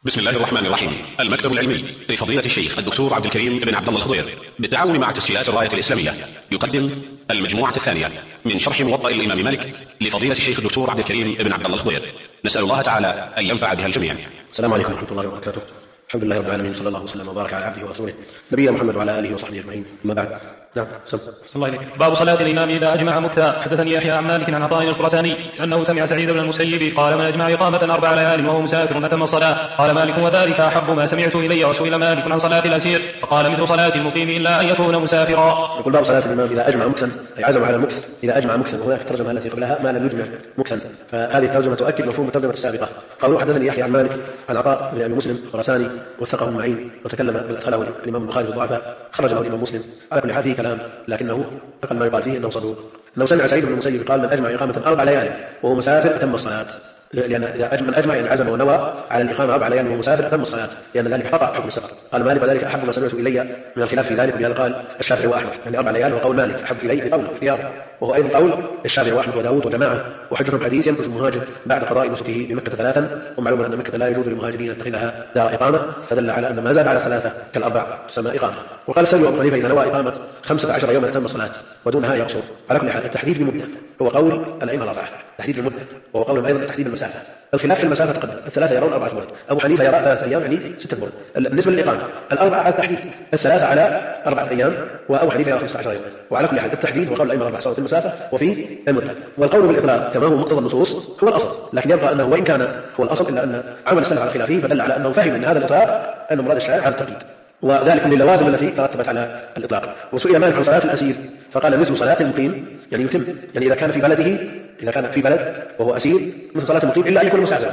بسم الله الرحمن الرحيم. المكتب العلمي لفضيلة الشيخ الدكتور عبد الكريم بن عبد الله الخضير بالتعاون مع تسجيلات الراية الإسلامية يقدم المجموعة الثانية من شرح موطأ الإمام مالك لفضيلة الشيخ الدكتور عبد الكريم بن عبد الله الخضير. نسأل الله تعالى أن ينفع بها الجميع. السلام عليكم ورحمة الله وبركاته. الحمد لله رب العالمين، صلى الله وسلم وبارك على عبده ورسوله نبينا محمد وعلى آله وصحبه أجمعين، أما بعد. نعم. الله إليك. باب صلاة الإمام إذا أجمع مكثا. حدثني يحيى عن مالك عن عطاء الخراساني أنه سمع سعيد بن المسيب قال: من أجمع إقامة 4 ليال وهو مسافر أتم الصلاة. قال مالك: وذلك أحب ما سمعت إلي. وسئل مالك عن صلاة الأسير فقال: مثل صلاة المقيم إلا أن يكون مسافرا. يقول باب صلاة الإمام إذا أجمع مكثا، أي عزم على المكث إذا أجمع مكثا. وهناك الترجمة التي قبلها ما لم يجمع مكثا، فهذه الترجمة تؤكد مفهوم الترجمة السابقة. قالوا: حدثني يحيى عن مالك عن عطاء بن أبي مسلم الخراساني وثقه معين وتكلم بالأدخله الإمام البخاري الضعفاء، خرج له الإمام مسلم. على كل حال فيه كلام، لكنه أقل ما يقال فيه أنه صدوق. أنه سمع سعيد بن المسيب قال: من أجمع إقامة 4 ليال وهو مسافر أتم الصلاة. لأن إذا من أجمع يعني عزم ونوى على الإقامة 4 ليال وهو مسافر أتم الصلاة، لأن ذلك قطع حكم السفر. قال مالك: وذلك أحب ما سمعت إلي من الخلاف في ذلك. ولهذا قال الشافعي وأحمد يعني 4 ليال، وقول مالك أحب إلي في قول اختيار، وهو أيضا قول الشافعي وأحمد وداود وجماعة. وحجتهم حديث: يمكث المهاجر بعد قضاء نسكه بمكة 3، ومعلوم أن مكة لا يجوز للمهاجرين أن يتخذها دار إقامة، فدل على أن ما زاد على 3 كالأربع تسمى إقامة. وقال سلم أبو حنيفة: إذا نوى إقامة 15 يوما أتم الصلاة ودونها يقصر. على كل حال التحديد بالمدة هو قول الأئمة الأربعة، تحديد المدة، وهو قول أيضا تحديد المسافة. الخلاف في المسافة تقدم، ال3 يرون 4 برد، أبو حنيفة يرى 3 أيام يعني 6 برد. بالنسبة للإقامة 4 على التحديد، ال3 على 4 أيام، وأبو حنيفة يرى 15 يوما. وعلى كل حال التحديد هو قول الأئمة الأربعة سواء في المسافة وفي المدة. والقول بالإطلاق كما هو مقتضى النصوص هو الأصل، لكن يبقى أنه وإن كان هو الأصل إلا أن عمل السلف على خلافه، فدل على أنه فهم من هذا الإطلاق أن مراد الشارع على التقييد، وذلك من اللوازم التي ترتبت على الإطلاق. وسئل مالك عن صلاة الأسير فقال: مثل صلاة المقيم، يعني يتم، يعني إذا كان في بلده، إذا كان في بلد وهو أسير مثل صلاة المقيم إلا أن يكون مسافرا.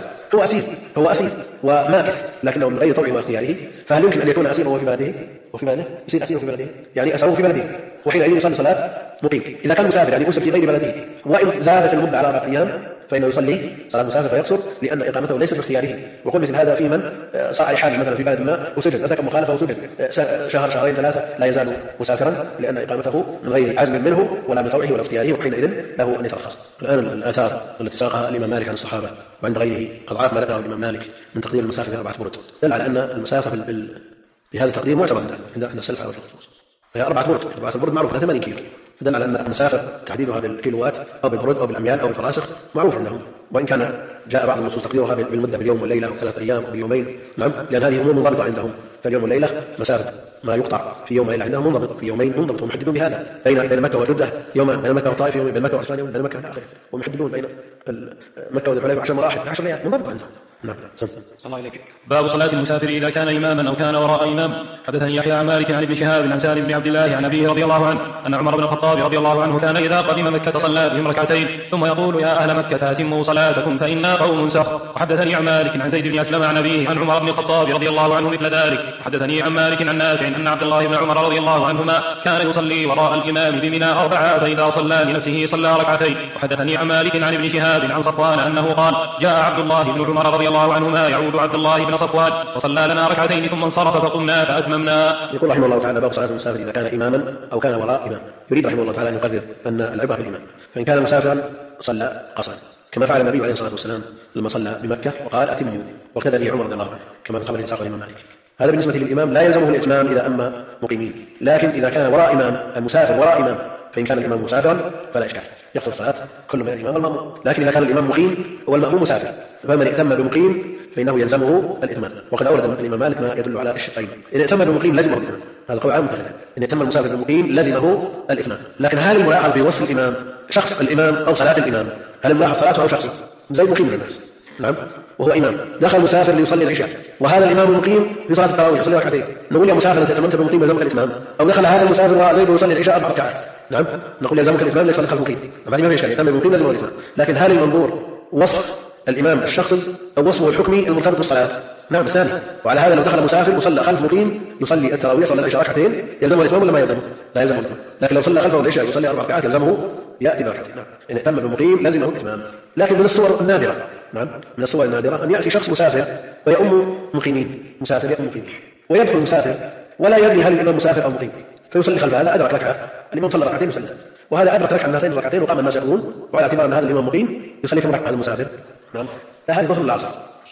هو أسير وماكث لكنه من غير طوعه واختياره، فهل يمكن أن يكون أسير وهو في بلده يصير أسير في بلده، يعني أسره في بلده، وحينئذ يصلي صلاة مقيم. إذا كان مسافر يعني يسر في غير بلده، وإن زادت المدة على 4 أيام فإنه يصلي صلاة مسافر فيقصر، لأن إقامته ليست باختياره. وقل مثل هذا في من صار حال مثلا في بلد ما وسجد، ارتكب مخالفة وسجد شهر 2 3 لا يزال مسافرا، لأن إقامته من غير عزم منه ولا من طوعه ولا اختياره، وحينئذ له أن يترخص. الآن الآثار التي ساقها الإمام مالك عن الصحابة وعند غيره أضعاف ما ذكره الإمام مالك من تقدير المسافة في 4 برد، دل على أن المسافة بهذا التقدير معتبر عند السلف على وجه الخصوص. هي 4 برد معروف 80 كيلو، فدل على أن المسافة تحديدها بالكيلوات أو بالبرود أو بالأميال أو بالفراسخ معروف عندهم، وإن كان جاء بعض النصوص تقديرها بالمدة باليوم والليلة أو 3 أيام أو باليومين. نعم، لأن هذه أمور منضبطة عندهم، فاليوم والليلة مسافة ما يقطع في يوم وليلة عندهم منضبط، في يومين منضبط، ومحددون بهذا بين مكة والجدة يوما، بين مكة والطائف يوم، بين مكة وعسفان يوم، بين مكة إلى آخره، ومحددون بين مكة وذي الحليفة 10 مراحل 10 ليال منضبط عندهم. نعم. الله إليك. باب صلاة المسافر إذا كان إماما أو كان وراء إمام. حدثني يحيى عن مالك عن ابن شهاب عن سالم بن عبد الله عن أبيه رضي الله عنه أن عمر بن الخطاب رضي الله عنه كان إذا قدم مكة صلى بهم 2 ركعتين ثم يقول: يا أهل مكة أتموا صلاتكم فإنا قوم سخط. وحدثني عن مالك عن زيد بن أسلم عن أبيه عن عمر بن الخطاب رضي الله عنه مثل ذلك. وحدثني عن مالك عن نافع أن عبد الله بن عمر رضي الله عنهما كان يصلي وراء الإمام بمنى 4 فإذا صلى لنفسه صلى 2 ركعتين. وحدثني عن مالك عن ابن شهاب عن صفوان أنه قال: جاء عبد الله بن عمر رضي الله عنهما يعود عبد الله بن صفوان وصلى لنا 2 ركعتين ثم انصرف فقمنا فأتممنا. يقول رحمه الله تعالى: باب صلاة المسافر إذا كان إماما أو كان وراء إمام. يريد رحمه الله تعالى أن يقرر أن العبرة بالإمام، فإن كان مسافرا صلى قصرا كما فعل النبي عليه الصلاة والسلام لما صلى بمكة وقال: أتموا، وكذا به عمر رضي الله عنه كما قبل إنساق الإمام مالك. هذا بالنسبة للإمام لا يلزمه الإتمام إذا أما مقيمين، لكن إذا كان وراء إمام المسافر وراء إمام، فإن كان الإمام مسافرا فلا إشكال، يقصر الصلاة كل من الإمام والمأموم. لكن إذا كان الإمام مقيم والمأموم مسافر فمن ائتم بمقيم فإنه يلزمه الإتمام. وقد أورد الإمام مالك ما يدل على الشقين: إن ائتم بمقيم لزمه الإتمام، هذا قول عام، إن ائتم المسافر بمقيم لزمه الإتمام. لكن هل الملاحظ في وصف الإمام شخص الإمام أو صلاة الإمام؟ هل الملاحظ صلاته أو شخصه؟ زي مقيم من الناس، نعم، وهو إمام دخل مسافر ليصلي العشاء، وهذا الإمام المقيم في صلاة التراويح يصلي 2 ركعتين، نقول يا مسافر أنت ائتممت بمقيم يلزمك الإتمام؟ أو دخل هذا المسافر وزيد يصلي العشاء 4 ركعات، نعم، نقول يلزمك الإتمام ليصلي خلف المقيم، ما في إشكال، يأتم بالمقيم لازم الإتمام. لكن هل المنظور وصف الإمام الشخصي أو وصفه الحكمي المرتبط بالصلاة؟ نعم الثاني. وعلى هذا لو دخل مسافر وصلى خلف مقيم يصلي التراويح صلى العشاء 2 ركعتين يلزمه الإتمام ولا ما يلزمه؟ لا يلزمه الإتمام. لكن لو صلى خلفه العشاء يصلي 4 ركعات يلزمه يأتي بركعتين. نعم، إن ائتم بمقيم لزمه الإتمام. لكن من الصور النادرة، نعم، من الصور النادرة أن يأتي شخص مسافر ويؤم مقيمين، مسافر يؤم مقيمين، ويدخل مسافر ولا يدري هل الإمام مسافر أو مقيم، فيصلي خلف هذا أدرك ركعة، الإمام صلى 2 ركعتين يصلي، وهذا أدرك ركعة 2 ركعتين وقام الناس يقولون، وعلى اعتبار أن هذا الإمام مقيم يصلي كم ركعة المسافر. نعم، هذه ظهر العصر.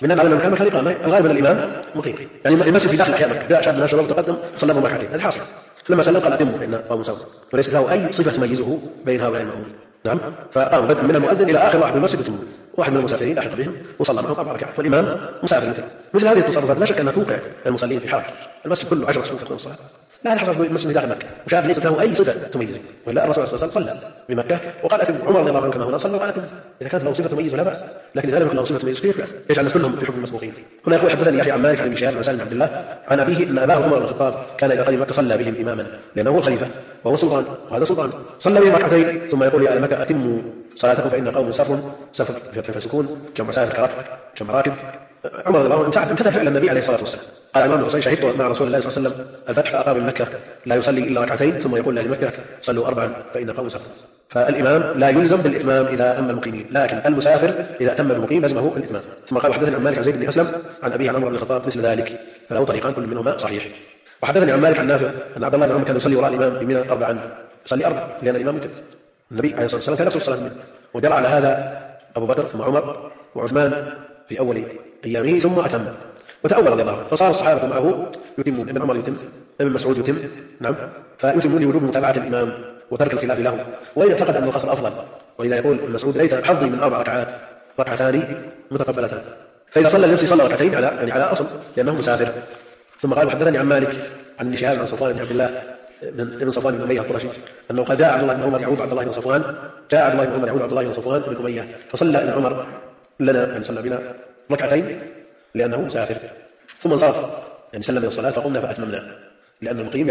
من على المكان مكان إقامة الغالب أن الإمام مقيم يعني المسجد في داخل أحياء مكة جاء شاب من الشباب تقدم صلى بهم ركعتين هذا حاصل لما سلم قال أتموا فإن قوم سوا وليس له أي صفة تميزه بين هؤلاء المأمومين نعم فقام بدءا من المؤذن إلى آخر واحد من المسجد يتمون واحد من المسافرين لاحق بهم وصلى معهم 4 ركعات والإمام مسافر مثل هذه التصرفات لا شك أنها توقع المصلين في حرج المسجد كله 10 صفوف يقوم الصلاة لا حصل المسجد في داخل مكة وشاب ليست له أي صفة تميزه ولا الرسول صلى الله عليه وسلم صلى بمكة وقال أتم عمر رضي الله عنه كما هنا صلى وقال أتم إذا كانت له صفة تميز ولا بأس لكن إذا لم يكن له صفة تميز كيف يجعل الناس كلهم في حكم المسبوقين هنا يقول حدثني يحيى عن مالك عن ابن شهاب عن سالم بن عبد الله عن أبيه أن أباه عمر بن الخطاب كان إذا قدم مكة صلى بهم إماما لأنه هو الخليفة وهو سلطان وهذا سلطان صلى بهم ركعتين ثم يقول يا أهل مكة أتموا صلاتكم فإن قوم سفر فسكون جمع سافر جمع راكب عمر رضي الله عنه امتثل فعل النبي عليه الصلاه والسلام قال عمرو بن حصين شهدت مع رسول الله صلى الله عليه وسلم الفتح فاقام من مكه لا يصلي الا ركعتين ثم يقول لاهل مكه صلوا 4 فان قوم سفر فالامام لا يلزم بالاتمام اذا ام المقيمين لكن المسافر اذا اتم المقيم لزمه الاتمام ثم قال حدثني عن مالك عن زيد بن اسلم عن ابيه عن عمر بن الخطاب مثل ذلك فله طريقان كل منهما صحيح وحدثني عن مالك عن نافع ان عبد الله بن عمر كان يصلي وراء الامام بمنى 4 يصلي 4 لان الامام يتم النبي عليه الصلاه والسلام كان يقصر الصلاه منه وجرى على هذا ابو بكر ثم عمر وعثمان في اول ايامه ثم اتم وتأول رضي الله عنه فصار الصحابة معه يتمون ابن عمر يتم ابن مسعود يتم نعم فيتمون لوجوب متابعة الإمام وترك الخلاف له وإن اعتقد أن القصر أفضل وإذا يقول ابن مسعود ليس حظي من 4 ركعات ركعتان متقبلتان فإذا صلى النفس صلى ركعتين على أصل لأنه مسافر ثم قال حدثني عن مالك عن ابن شهاب عن صفوان بن عبد الله ابن صفوان بن أمية القرشي أنه قد جاء عبد الله بن عمر يعود عبد الله بن صفوان جاء عبد الله بن عمر يعود عبد الله بن صفوان بن أمية فصلى ابن عمر لنا يعني صلى بنا ركعتين لأنه مسافر ثم انصرف يعني سلم من الصلاة فقمنا فأتممنا لأن المقيم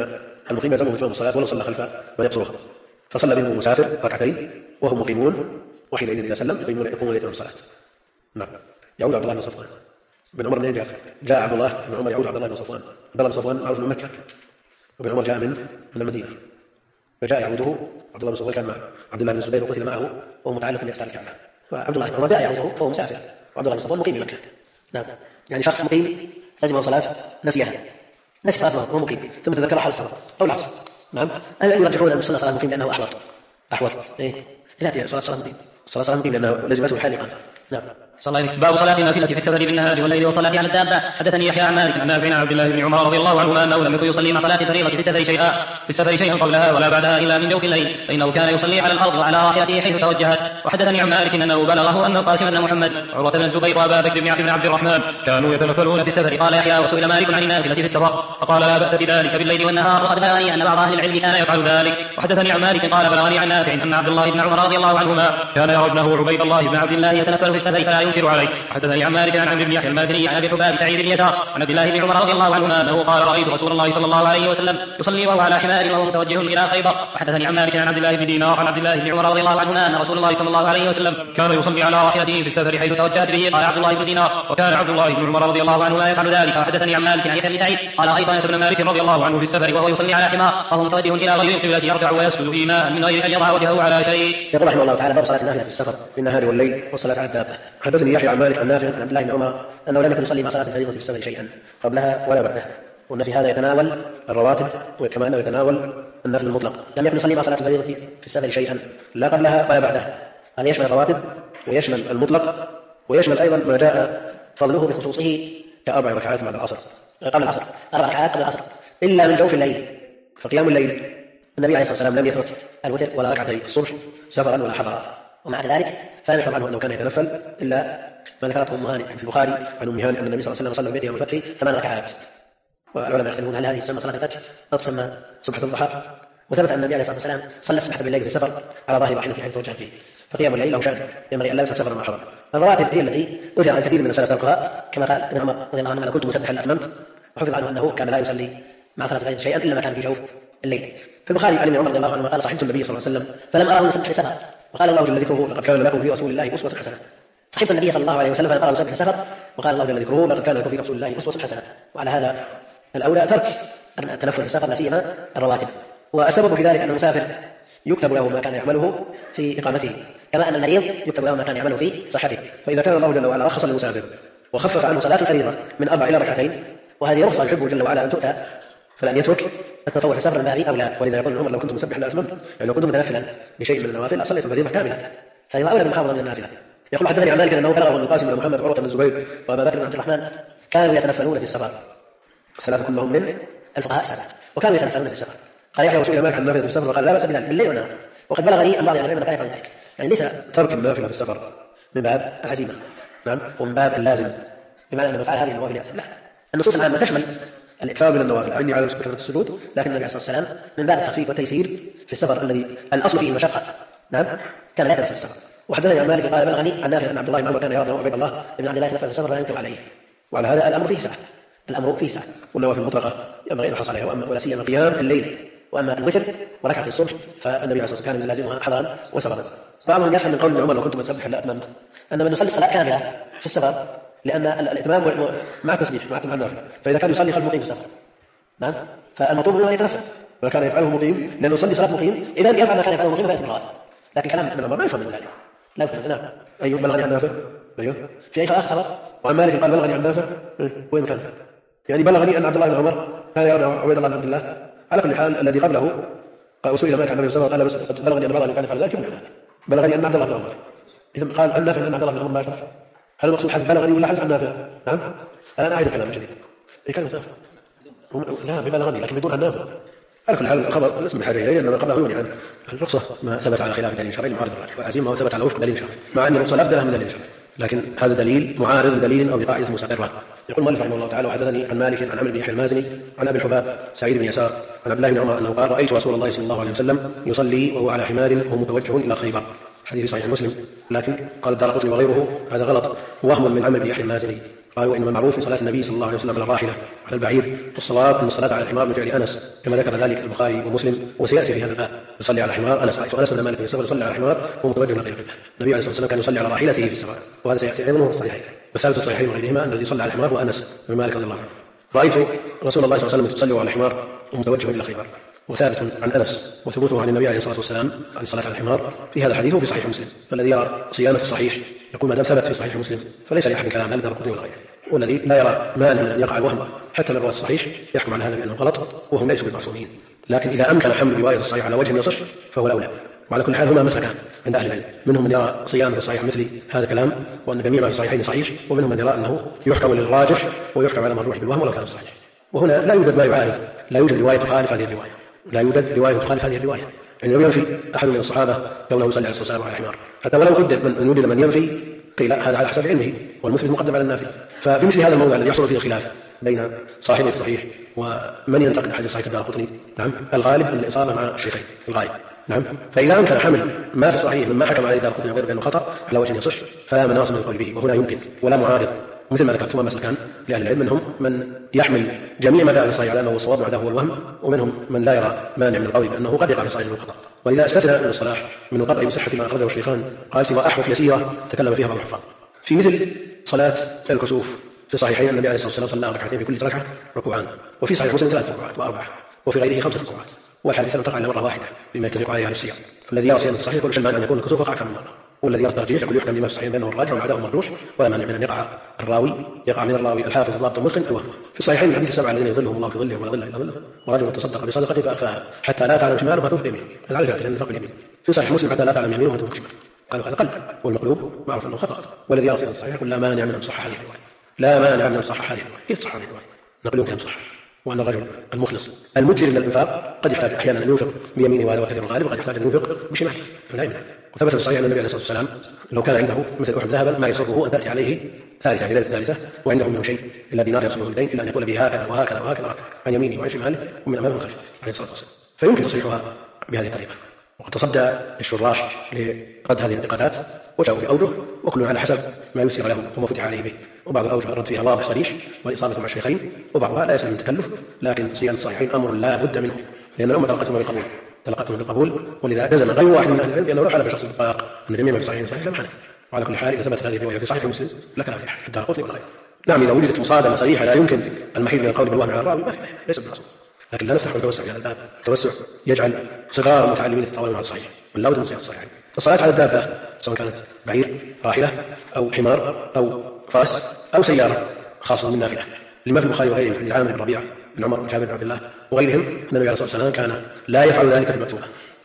يلزمه إتمام الصلاة ولو صلى خلفه ويقصرها فصلى بهم مسافر ركعتين وهم مقيمون وحينئذ إذا سلم يقومون لإتمام الصلاة نعم يعود عبد الله بن صفوان بن عمر من جاء عبد الله بن عمر يعود عبد الله بن صفوان عبد الله بن صفوان معروف من مكة وابن عمر جاء من المدينة فجاء يعوده عبد الله بن صفوان كان مع عبد الله بن الزبير وقتل معه وهو متعلق بإحسان الكعبة وعبد الله بن عمر جاء يعوده وهو مسافر وعبد الله بن صفوان مقيم بمكة نعم يعني شخص مقيم لازم صلاة نسيها نسي صلاة وهو مقيم ثم تذكر حال السفر أو العصر نعم يرجحون أن يصلي صلاة مقيم لأنه أحوط إيه لا تأتي صلاة مقيم لأنه لازمته حال الإقامة نعم صلى الله عليه باب صلاة النافلة في السفر بالنهار والليل وصلاة على الدابة حدثني يحيى عن مالك عن نافع عن عبد الله بن عمر رضي الله عنهما أنه لم يكن يصلي مع صلاة الفريضة في السفر شيئا قبلها ولا بعدها إلا من جوف الليل فإنه كان يصلي على الأرض وعلى راحلته حيث توجهت وحدثني عن مالك أنه بلغه أن القاسم بن محمد عروة بن الزبير وأبا بكر بن عبد الرحمن كانوا يتنفلون في السفر قال يحيى وسئل مالك عن النافلة في السفر فقال لا بأس بذلك بالليل والنهار وقد بلغني أن بعض أهل العلم كان يفعل ذلك وحدثني عن مالك قال بلغني عن نافع أن عبد الله بن عمر رضي الله عنهما كان يرى ابنه عبيد الله بن عبد الله يتنفل في السفر فلا ينكر عليه حدثني عن مالك عن عمرو بن يحيى المازني عن ابي حباب سعيد بن يسار عن عبد الله بن عمر رضي الله عنهما انه قال رايت رسول الله صلى الله عليه وسلم يصلي وهو على حمار وهو متوجه الى خيبر وحدثني عن مالك عن عبد الله بن دينار عن عبد الله بن عمر رضي الله عنهما ان رسول الله صلى الله عليه وسلم كان يصلي على راحلته في السفر حيث توجهت به قال عبد الله بن دينار وكان عبد الله بن عمر رضي الله عنهما يفعل ذلك وحدثني عن مالك عن ابن سعيد قال رايت انس بن مالك رضي الله عنه في السفر وهو يصلي على حمار وهو متوجه الى غير القبله يركع ويسجد ايماء من غير ان يضع وجهه على شيء. يقول رحمه الله تعالى باب صلاه النافله في السفر في النهار والليل والصلاه على الدابه. حدثني يحيى عن مالك عن نافع عن عبد الله بن عمر انه لم يكن يصلي مع صلاه الفريضه في السفر شيئا قبلها ولا بعدها وان في هذا يتناول الرواتب وكما انه يتناول النفل المطلق. لم يكن يصلي مع صلاه الفريضه في السفر شيئا لا قبلها ولا بعدها. هذا يشمل الرواتب ويشمل المطلق ويشمل ايضا ما جاء فضله بخصوصه كأربع ركعات بعد العصر قبل العصر 4 ركعات قبل العصر الا من جوف الليل. فقيام الليل النبي عليه الصلاه والسلام لم يترك الوتر ولا ركعتي الصبح سفرا ولا حضرا ومع ذلك فلم يحفظ عنه انه كان يتنفل الا ما ذكرته ام هانئ في البخاري عن ام هانئ ان النبي صلى الله عليه وسلم صلى في بيته يوم الفتح 8 ركعات. والعلماء يختلفون هل هذه تسمى صلاه الفتح او تسمى صبحه الضحى. وثبت ان النبي عليه الصلاه والسلام صلى السبحه بالليل في السفر على ظاهر راحلته حيث توجهت فيه. فقيام الليل له شان ينبغي ان لا يترك سفرا مع حضر. الرواتب هي التي اثر عن كثير من السلف تركها كما قال ابن عمر رضي الله عنه كنت مسبحا لاتممت. وحفظ عنه انه كان لا يصلي مع صلاه الفجر شيئا الا ما كان في جوف الليل. في البخاري عن ابن عمر رضي الله عنه قال صحبت النبي صلى الله عليه وسلم فلم اراه يسبح لسفر وقال الله جل ذكره لقد كان لكم في رسول الله اسوه حسنه. صحبت النبي صلى الله عليه وسلم فلم اراه يسبح لسفر وقال الله جل ذكره لقد كان لكم في رسول الله اسوه حسنه. وعلى هذا الاولى ترك التنفل في السفر لا سيما الرواتب. والسبب في ذلك ان المسافر يكتب له ما كان يعمله في اقامته كما ان المريض يكتب له ما كان يعمله في صحته. فاذا كان الله جل وعلا رخص للمسافر وخفف عنه صلاه الفريضه من 4 إلى 2 وهذه رخصه يحبه جل وعلا ان تؤتى فلن يترك التطوع في سفر الباب اولى. ولذا يقول عمر لو كنت مسبحا لاتممت يعني لو كنت متنفلا بشيء من النوافل اصليت الفريضه كامله. فاذا اولى بالمحافظه من النافله يقول حدثني عن مالك أنه بلغه أن القاسم بن محمد وعروة بن الزبير وأبا بكر بن عبد الرحمن كانوا يتنفلون في السفر، الثلاثة كلهم من الفقهاء السبعة، وكانوا يتنفلون في السفر. قال يحيى وسئل مالك عن النافلة في السفر وقال لا بأس بذلك بالليل والنهار، وقد بلغني أن بعض أهل العلم كان يفعل ذلك. يعني ليس ترك النافلة في السفر من باب العزيمة، نعم، ومن باب اللازم، بمعنى أن مفعل هذه النوافل لا، النصوص العامة تشمل الإكثار من النوافل أعني على كثرة السجود، لكن النبي عليه الصلاة والسلام من باب التخفيف والتيسير في السفر الذي الأصل فيه المشقة، نعم، كان لا يتنفل في السفر. وحدثني عن مالك قال بلغني عن نافع أن عبد الله بن عمر كان يرى عبيد الله بن عبد الله يتنفل في السفر فلا ينكر عليه، وعلى هذا الأمر فيه سعة، الأمر فيه سعة، والنوافل المطلقة ينبغي أن يحرص عليها، ولا سيما قيام الليل، وأما الوتر وركعة الصبح فالنبي عليه الصلاة والسلام كان يلازمها حضرا وسفرا. بعضهم يفهم من قول ابن عمر لو كنت متسبحا لأتممت أن من يصلي الصلاة كاملة في السفر، لأن الإتمام مع التسبيح مع النافلة، فإذا كان يصلي خلف مقيم في السفر، نعم، فالمطلوب منه أن يتنفل، ما كان يفعله مقيم لأنه يصلي صلاة مقيم، إذا يفعل ما كان يفعله مقيم فيأتي بالرواتب. لكن كلام ابن عمر لا يفهم من ذلك، لا يفهم. نعم، أيوه بلغني عن نافع، أيوه في أي آخر خبر وعن مالك قال بلغني عن نافع، وين كان؟ يعني بلغني أن عبد الله بن عمر كان يرى عبيد الله بن عبد الله. على كل حال الذي قبله قال وسئل مالك عن النبي صلى الله عليه وسلم قال بلغني أن بعض كان يفعل ذلك، بلغني أن عبد الله بن عمر، إذا قال عن نافع أن عبد الله بن عمر ما يفعل، هل المقصود حذف بلغني ولا حذف عن نافع؟ نعم، الآن أعيد الكلام من جديد. أي كلمة نافع؟ لا ببلغني لكن بدون عن نافع. على كل حال الخبر اسم الحاجة إليه أنما قبله يغني عن الرخصة ما ثبت على خلاف دليل شرعي معارض الراجح، والعزيمة ما ثبت على وفق دليل شرعي، مع أن الرخصة أبدأ من دليل شرعي، لكن هذا دليل معارض لدليل أو لقاعدة مستقرة. يقول المؤلف رحمه الله تعالى وحدثني عن مالك عن عمرو بن يحيى المازني عن أبي الحباب سعيد بن يسار عن عبد الله بن عمر أنه قال رأيت رسول الله صلى الله عليه وسلم يصلي وهو على حمار وهو متوجه إلى خيبر، حديث صحيح مسلم، لكن قال الدارقطني وغيره هذا غلط وهم من عمرو بن يحيى المازني. قالوا إنما المعروف في صلاة النبي صلى الله عليه وسلم على الراحلة على البعير، والصواب أن الصلاة على الحمار من فعل أنس كما ذكر ذلك البخاري ومسلم، وسيأتي في هذا الباب يصلي على الحمار. أنس بن مالك في السفر يصلي على الحمار وهو متوجه إلى القبلة. النبي عليه الصلاة والسلام كان يصلي على راحلته في السفر، وهذا سيأتي أيضا في الصحيحين، والثالث في الصحيحين وغيرهما الذي صلى على الحمار هو أنس بن مالك رضي الله عنه. رأيت رسول الله صلى الله عليه وسلم يصلي على الحمار ومتوجه إلى خيبر، وثابت عن أنس وثبوته عن النبي عليه الصلاة والسلام عن الصلاة على الحمار في هذا الحديث وفي صحيح مسلم. فالذي يرى صيانة الصحيح يقول ما دام ثبت في صحيح مسلم فليس لأحد كلام هذا الدارقطني ولا غيره، والذي لا يرى مانع من أن يقع الوهم حتى من رواية الصحيح يحكم على هذا بأنه غلط وهم ليسوا بالمعصومين، لكن إذا أمكن حمل رواية الصحيح على وجه يصح فهو الأولى. وعلى كل حال هما مسلكان عند أهل العلم، منهم من يرى صيانة الصحيح مثل هذا الكلام وأن جميع ما في الصحيحين صحيح، ومنهم من يرى أنه يحكم للراجح ويحكم على مرجوح بالوهم ولو كان صحيح. وهنا لا يوجد ما يعارض، لا يوجد رواية تخالف هذه الرواية، لا يوجد رواية تخالف هذه الرواية. يعني لو ينفي أحد من الصحابة كونه يصلي عليه الصلاة والسلام على الحمار، حتى ولو وجد من ينفي قيل هذا على حسب علمه والمثبت مقدم على النافي. ففي مثل هذا الموضع الذي يحصل فيه الخلاف بين صاحب الصحيح ومن ينتقد حديث صحيح الدارقطني، نعم، الغالب أن الإصابة مع الشيخين الغالب، نعم، فإذا أمكن حمل ما في الصحيح مما حكم عليه الدارقطني وغيره بأنه خطأ على وجه يصح فلا مناص من القول به، وهنا يمكن ولا معارض مثل ما ذكرت. هما مسلكان لأهل العلم، منهم من يحمل جميع ما جاء في الصحيح على أنه الصواب وهذا هو الوهم، ومنهم من لا يرى مانع من القول بأنه قد يقع في الصحيح الخطأ. وإذا استثنى ابن الصلاح من القطع بصحة ما أخرجه الشيخان قال سوى أحرف يسيرة تكلم فيها بعض الحفاظ في مثل صلاة الكسوف في الصحيحين النبي عليه الصلاة والسلام صلى ركعتين في كل ركعة ركوعان، وفي صحيح مسلم 3 ركوعات وأربعة، وفي غيره 5 ركوعات، والحديث لم تقع إلا مرة واحدة بما يتفق عليه أهل السير. فالذي يرى صيانة الصحيح يقول شل مانع أن يكون الكسوف وقع أكثر من مرة، والذي يرى الترجيح يقول يحكم لما في الصحيحين بينه الراجح وعداه مرجوح، ولا مانع من أن يقع من الراوي الحافظ الضابط المتقن الوهم. في الصحيحين الحديث 7 الذين يظلهم الله في ظلهم ولا ظل إلا ظله، ورجل تصدق بصدقة فأخفاها حتى لا تعلم شماله ما تنفق يمينه، هذا على لأن الفرق اليمين. في صحيح مسلم حتى لا تعلم يمينه ما تنفق شماله، قالوا هذا قلب، والمقلوب معروف أنه خطأ. والذي يرى صيانة الصحيح يقول لا مانع من أن تصح هذه الرواية، لا مانع من أن تصح هذه الرواية. كيف تصح هذه الرواية؟ نقول يمكن أن تصح، وأن الرجل المخلص المجزر من الإنفاق قد يحتاج أحيانا أن ينفق بيمينه وهذا هو كثير الغالب، وقد يحتاج أن ينفق بشماله لا يمنع. وثبت في الصحيح أن النبي عليه الصلاة والسلام لو كان عنده مثل أحد ذهبا ما يسره أن تأتي عليه ثالثة في ليلة ثالثة وعنده منه شيء إلا دينار يصله الدين إلا أن يقول به هكذا وهكذا وهكذا عن يمينه وعن شماله ومن أمامه وخلفه عليه الصلاة والسلام، فيمكن تصحيحها بهذه الطريقة. وقد تصدى الشراح لرد هذه الانتقادات وجاءوا في أوجه وكل على حسب ما يسر له وما فتح عليه به، وبعض الأوجه الرد فيها واضح صريح والإصابة مع الشيخين، وبعضها لا يسلم من التكلف، لكن صيانة الصحيحين أمر لا بد منه لأن الأمة تلقتهم بالقبول، ولذا جزم غير واحد من أهل العلم بأنه لو حلف شخص بالطلاق أن جميع ما في صحيح صحيح لم حلف. وعلى كل حال إذا ثبتت هذه الرواية في صحيح مسلم لك لا يحل الدارقطني ولا غيره. نعم إذا وجدت مصادمة صريحة لا يمكن المحيد من القول بالوهم على الراوي ليس بالأصل، لكن لا نفتح التوسع في هذا الباب، التوسع يجعل صغار المتعلمين يتطاولون على الصحيح، ولا بد من صيانة الصحيحين. الصلاة على الدابة سواء كانت بعير راحلة أو حمار أو فرس أو سيارة خاصة من نافلة، لما في البخاري وغيره من عامر بن ربيعة بن عمر بن جابر بن عبد الله وغيرهم أن النبي عليه الصلاة والسلام كان لا يفعل ذلك في المكتوبة،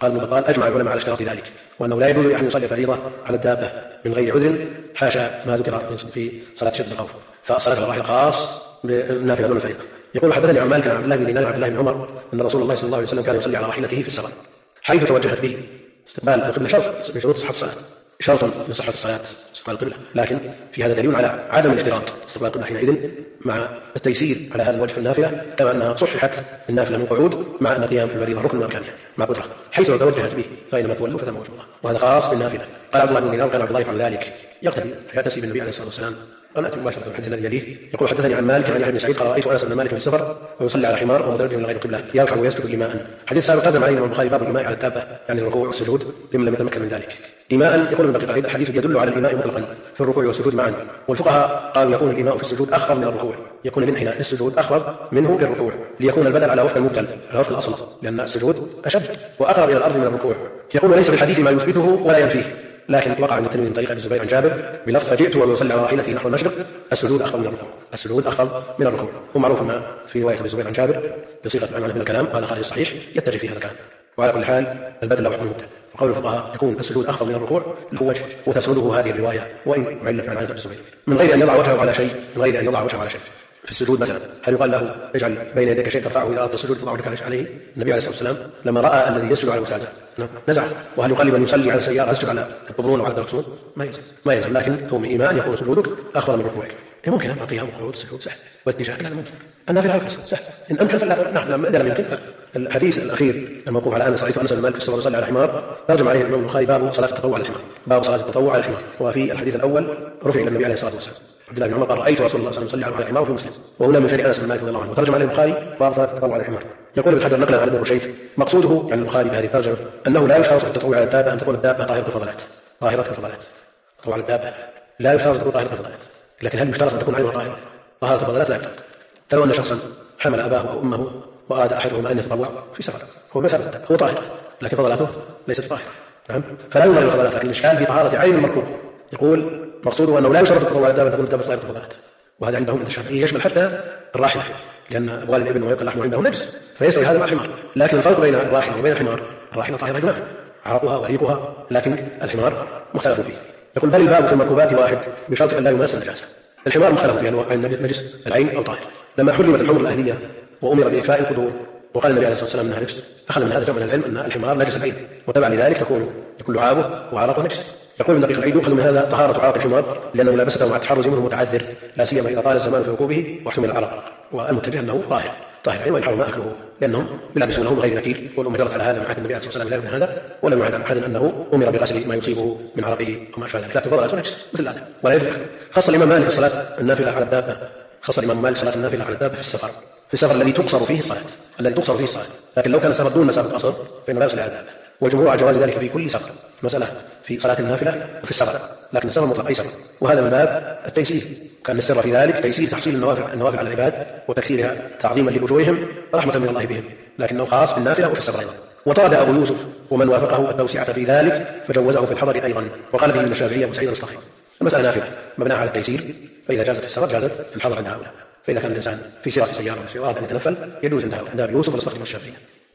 قال المبطال أجمع العلماء على اشتراط ذلك، وأنه لا يجوز أن يصلي الفريضة على الدابة من غير عذر حاشا ما ذكر في صلاة شد الخوف، فالصلاة الراحلة خاص بالنافلة دون الفريضة. يقول حدثني عن مالك عن عبد الله بن دينار عن عبد الله بن عمر أن رسول الله صلى الله عليه وسلم كان يصلي على راحلته في السفر حيث توجهت به. استقبال القبلة شرط من شروط صحة الصلاة، شرط من صحة الصلاة استقبال القبلة، لكن في هذا دليل على عدم الاشتراط استقبال القبلة حينئذ مع التيسير على هذا الوجه في النافلة، كما أنها صححت النافلة من قعود مع أن قيام في الفريضة ركن من أركانها مع قدرة، حيث لو توجهت به فإنما تولوا فثم وجه الله، وهذا خاص بالنافلة. قال عبد الله بن دينار كان عبد الله يفعل ذلك يقتدي يأتسي بالنبي عليه الصلاة والسلام. ونأتي مباشرة الحديث الذي يليه. يقول حدثني عن مالك عن يحيى بن سعيد قال رأيت أنس بن مالك في السفر ويصلي على حمار ومتوجه من غير القبلة يركع ويسجد إيماء. حديث سابق قدم علينا البخاري باب الإيماء على الدابة يعني الركوع والسجود لمن لم يتمكن من ذلك. إيماء يقول ابن دقيق الحديث يدل على الإيماء مطلقا في الركوع والسجود معا، والفقهاء قالوا يكون الإيماء في السجود أخفض من الركوع، يكون الانحناء للسجود أخفض منه للركوع ليكون البدل على وفق المبدل على وفق الأصل، لأن السجود أشد وأقرب إلى الأرض من الركوع. يقول ليس في الحديث ما يثبته ولا ينفيه، لكن وقع عند الترمذي من طريق ابي الزبير عن جابر بلفظ فجئت ويصلي على راحلته نحو المشرق السجود اخفض من الركوع، السجود اخفض من الركوع. ومعروف ما في روايه ابي الزبير عن جابر بصيغه العنوان من الكلام، هذا خارج الصحيح يتجه في هذا الكلام. وعلى كل حال البدل له حكم المبدل، وقول الفقهاء يكون السجود اخفض من الركوع له وجه وتسنده هذه الروايه وان علت عن ابي الزبير من غير ان يضع وجهه على شيء، من غير ان يضع وجهه على شيء في السجود. مثلا هل يقال له اجعل بين يديك شيء ترفعه اذا اردت السجود تضع وجهك عليه؟ النبي عليه الصلاه والسلام لما راى الذي يسجد على الوساده نزعه. وهل يقال لمن يصلي على السياره اسجد على الطبرون او على الدركسون؟ ما يلزم، لكن توم ايمان يكون سجودك اخفض من ركوعك. ممكن أن قيام وقعود السجود سهل، واتجاه كذا ممكن، النافلة على القصر سهل إن أمكن فلا. نعم إذا لم يمكن. الحديث الأخير الموقوف على أنس رأيت أنس بن مالك في السفر يصلي على حمار ترجم عليه الإمام البخاري باب صلاة التطوع على الحمار، باب صلاة التطوع على الحمار. وفي الحديث الأول رفع إلى النبي عليه الصلاة والسلام عبد الله بن عمر قال رأيت رسول الله صلى الله عليه وسلم يصلي على الحمار في مسلم، وهنا من فعل أنس بن مالك رضي الله عنه، وترجم عليه البخاري باب صلاة التطوع على الحمار. يقول ابن حجر نقلا عن ابن رشيد مقصوده يعني البخاري بهذه الترجمة أنه لا يشترط في التطوع على الدابة أن تكون الدابة طاهرة الفضلات، طاهرة الفضلات. التطوع على الدابة لا يشترط أن تكون طاهرة الفضلات، لكن هل يشترط أن تكون عينها طاهرة؟ طهارة الفضلات لا يشترط. فلو أن شخصا حمل أباه أو أمه وأراد أحدهما أن يتطوع في سفر هو مسافة هو طاهر لكن فضلاته ليست طاهرة، نعم، فلا ينظر الفضلات، لكن الإشكال في طهارة عين المركوب. يقول مقصوده أنه لا يشترط التطوع على الدابة تكون الدابة طاهرة الفضلات، وهذا عندهم عند الشافعية يشمل حتى الراحلة، لأن أبوال الابن ويقل لحمه عنده نجس فيسوي هذا مع الحمار. لكن الفرق بين الراحلة وبين الحمار الراحلة طاهرة إجماعا عرقها وريقها، لكن الحمار مختلف فيه. يقول بل الباب في المركوبات واحد بشرط أن لا يماس النجاسة. الحمار مختلف في أنواع النجس العين أو طاهر. لما حرمت الحمر الأهلية وأمر بإكفاء القدور وقال النبي عليه الصلاة والسلام أنها نجس، أخذ من هذا جمع من العلم أن الحمار نجس العين، وتبع لذلك تكون لعابه وعرقه نجس. يقول ابن دقيق العيد يؤخذ من هذا طهارة عرق الحمار لأنه لابسته مع التحرز منه متعذر، لا سيما إذا طال الزمان في ركوبه واحتمل العرق، والمتجه أنه طاهر العين ويحرم ما أكله لأنهم يلبسونه من غير نكير. والأمة جرت على هذا من عهد النبي عليه الصلاة والسلام من هذا، ولم يعهد عن أحد أنه أمر بغسل ما يصيبه من عرقه وما أشبه ذلك، لكن فضلته نجس مثل هذا ولا يفلح. خص الإمام مالك صلاة النافلة على الدابة، خص الإمام مالك صلاة النافلة على الدابة في السفر الذي تقصر فيه الصلاة، لكن لو كان السفر دون مسافة قصر فإنه لا يصلي على الدابة. والجمهور على جواز ذلك في كل سفر، مسألة في صلاة النافلة وفي السفر، لكن السفر مطلق أي سفر، وهذا من باب التيسير. كان السر في ذلك تيسير تحصيل النوافل على العباد وتكثيرها تعظيما لأجورهم رحمة من الله بهم، لكنه خاص بالنافلة وفي السفر أيضا. وطرد أبو يوسف ومن وافقه التوسعة في ذلك فجوزه في الحضر أيضا، وقال به من الشافعية وسعيد الصخري. المسألة نافلة مبناها على التيسير، فإذا جازت في السفر جازت في الحضر عند هؤلاء، فإذا كان الإنسان في سيارة وأراد أن يتنفل يجوز عند أبي يوسف والصخري والشافعية.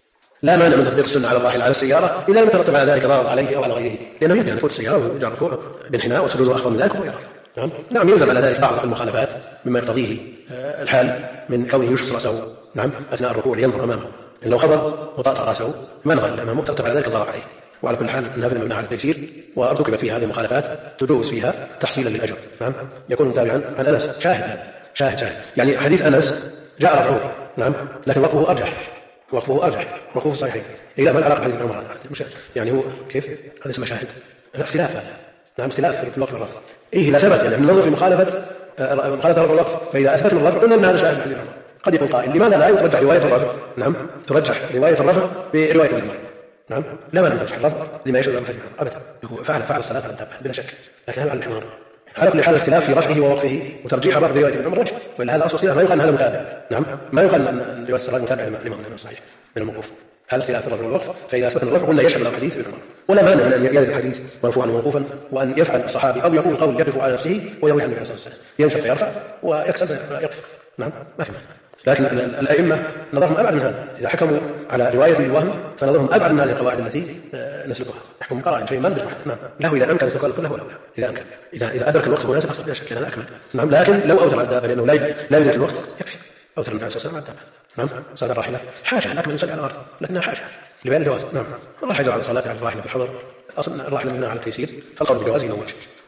لا مانع من تطبيق السنة على الراحل على السيارة إذا لم يترتب على ذلك ضرر عليه أو على غيره، لأنه يمكن أن يفوت السيارة ويرجع ركوع بانحناء وسجود أخفض من ذلك نعم يلزم على ذلك بعض المخالفات مما يقتضيه الحال من كونه يشخص رأسه أثناء الركوع لينظر أمامه، إن لو خفض وطأطأ رأسه ما نظر أمامه ترتب على ذلك الضرر عليه. وعلى كل حال النافلة مبنى على التيسير، وارتكبت فيها هذه المخالفات تجوز فيها تحصيلا للأجر، يكون متابعا عن أنس شاهد يعني حديث أنس جاء رفعه نعم، لكن وقفه أرجح وقفه الصحيحين. إذا ما العلاقة بين عمر يعني هو كيف هذا اسمه شاهد اختلاف، نعم اختلاف في الوقف والرفع إذا ثبت يعني من نظر في مخالفة رفع الوقف، فإذا أثبتنا الرفع قلنا أن هذا شاهد حديث عمر. قد يكون قائل لماذا لا يترجح رواية الرفع؟ نعم ترجح رواية الرفع برواية العمر، نعم لا مانع نرجح الرفع لما يشهد عن حديث عمر أبدا، هو فعل الصلاة على الدابة بلا شك، لكن هل على الحمار؟ على كل حال الاختلاف في رفعه ووقفه وترجيح الرفع برواية ابن عمر وجه، وإلا هذا أصل اختلاف ما يقال هذا متابع، نعم ما يقال أن رواية الصلاة متابعة للإمام الصحيح من الموقوف. هذا اختلاف الرفع والوقف، فإذا أثبتنا الرفع قلنا يشمل الحديث ابن عمر، ولا مانع من أن يرد الحديث مرفوعا وموقوفا وأن يفعل الصحابي أو يقول قول يقف على نفسه ويروي عن النبي صلى الله عليه وسلم، ينشف فيرفع ويكسب يقف، نعم ما في مانع. لكن الأئمة نظرهم أبعد من هذا، إذا حكموا على رواية الوهم فنظرهم أبعد من هذه القواعد التي نسلكها، يحكم قرائن شيء ما ندري له إذا أمكن استقبال كله ولا إذا أمكن، إذا أدرك الوقت المناسب أصلا بلا شك لأنه أكمل. نعم، لكن لو أوتر على الدابة لأنه لا يدرك الوقت يكفي، أوتر النبي عليه الصلاة والسلام على الدابة. نعم، صاد الراحلة حاجة الأكمل يصلي على الأرض لكنها حاجة لبيان الجواز. نعم، الله يجعل على الصلاة على الراحلة في الحضر، أصلا الراحلة مبناها على التيسير فالقول بالجواز ينوج.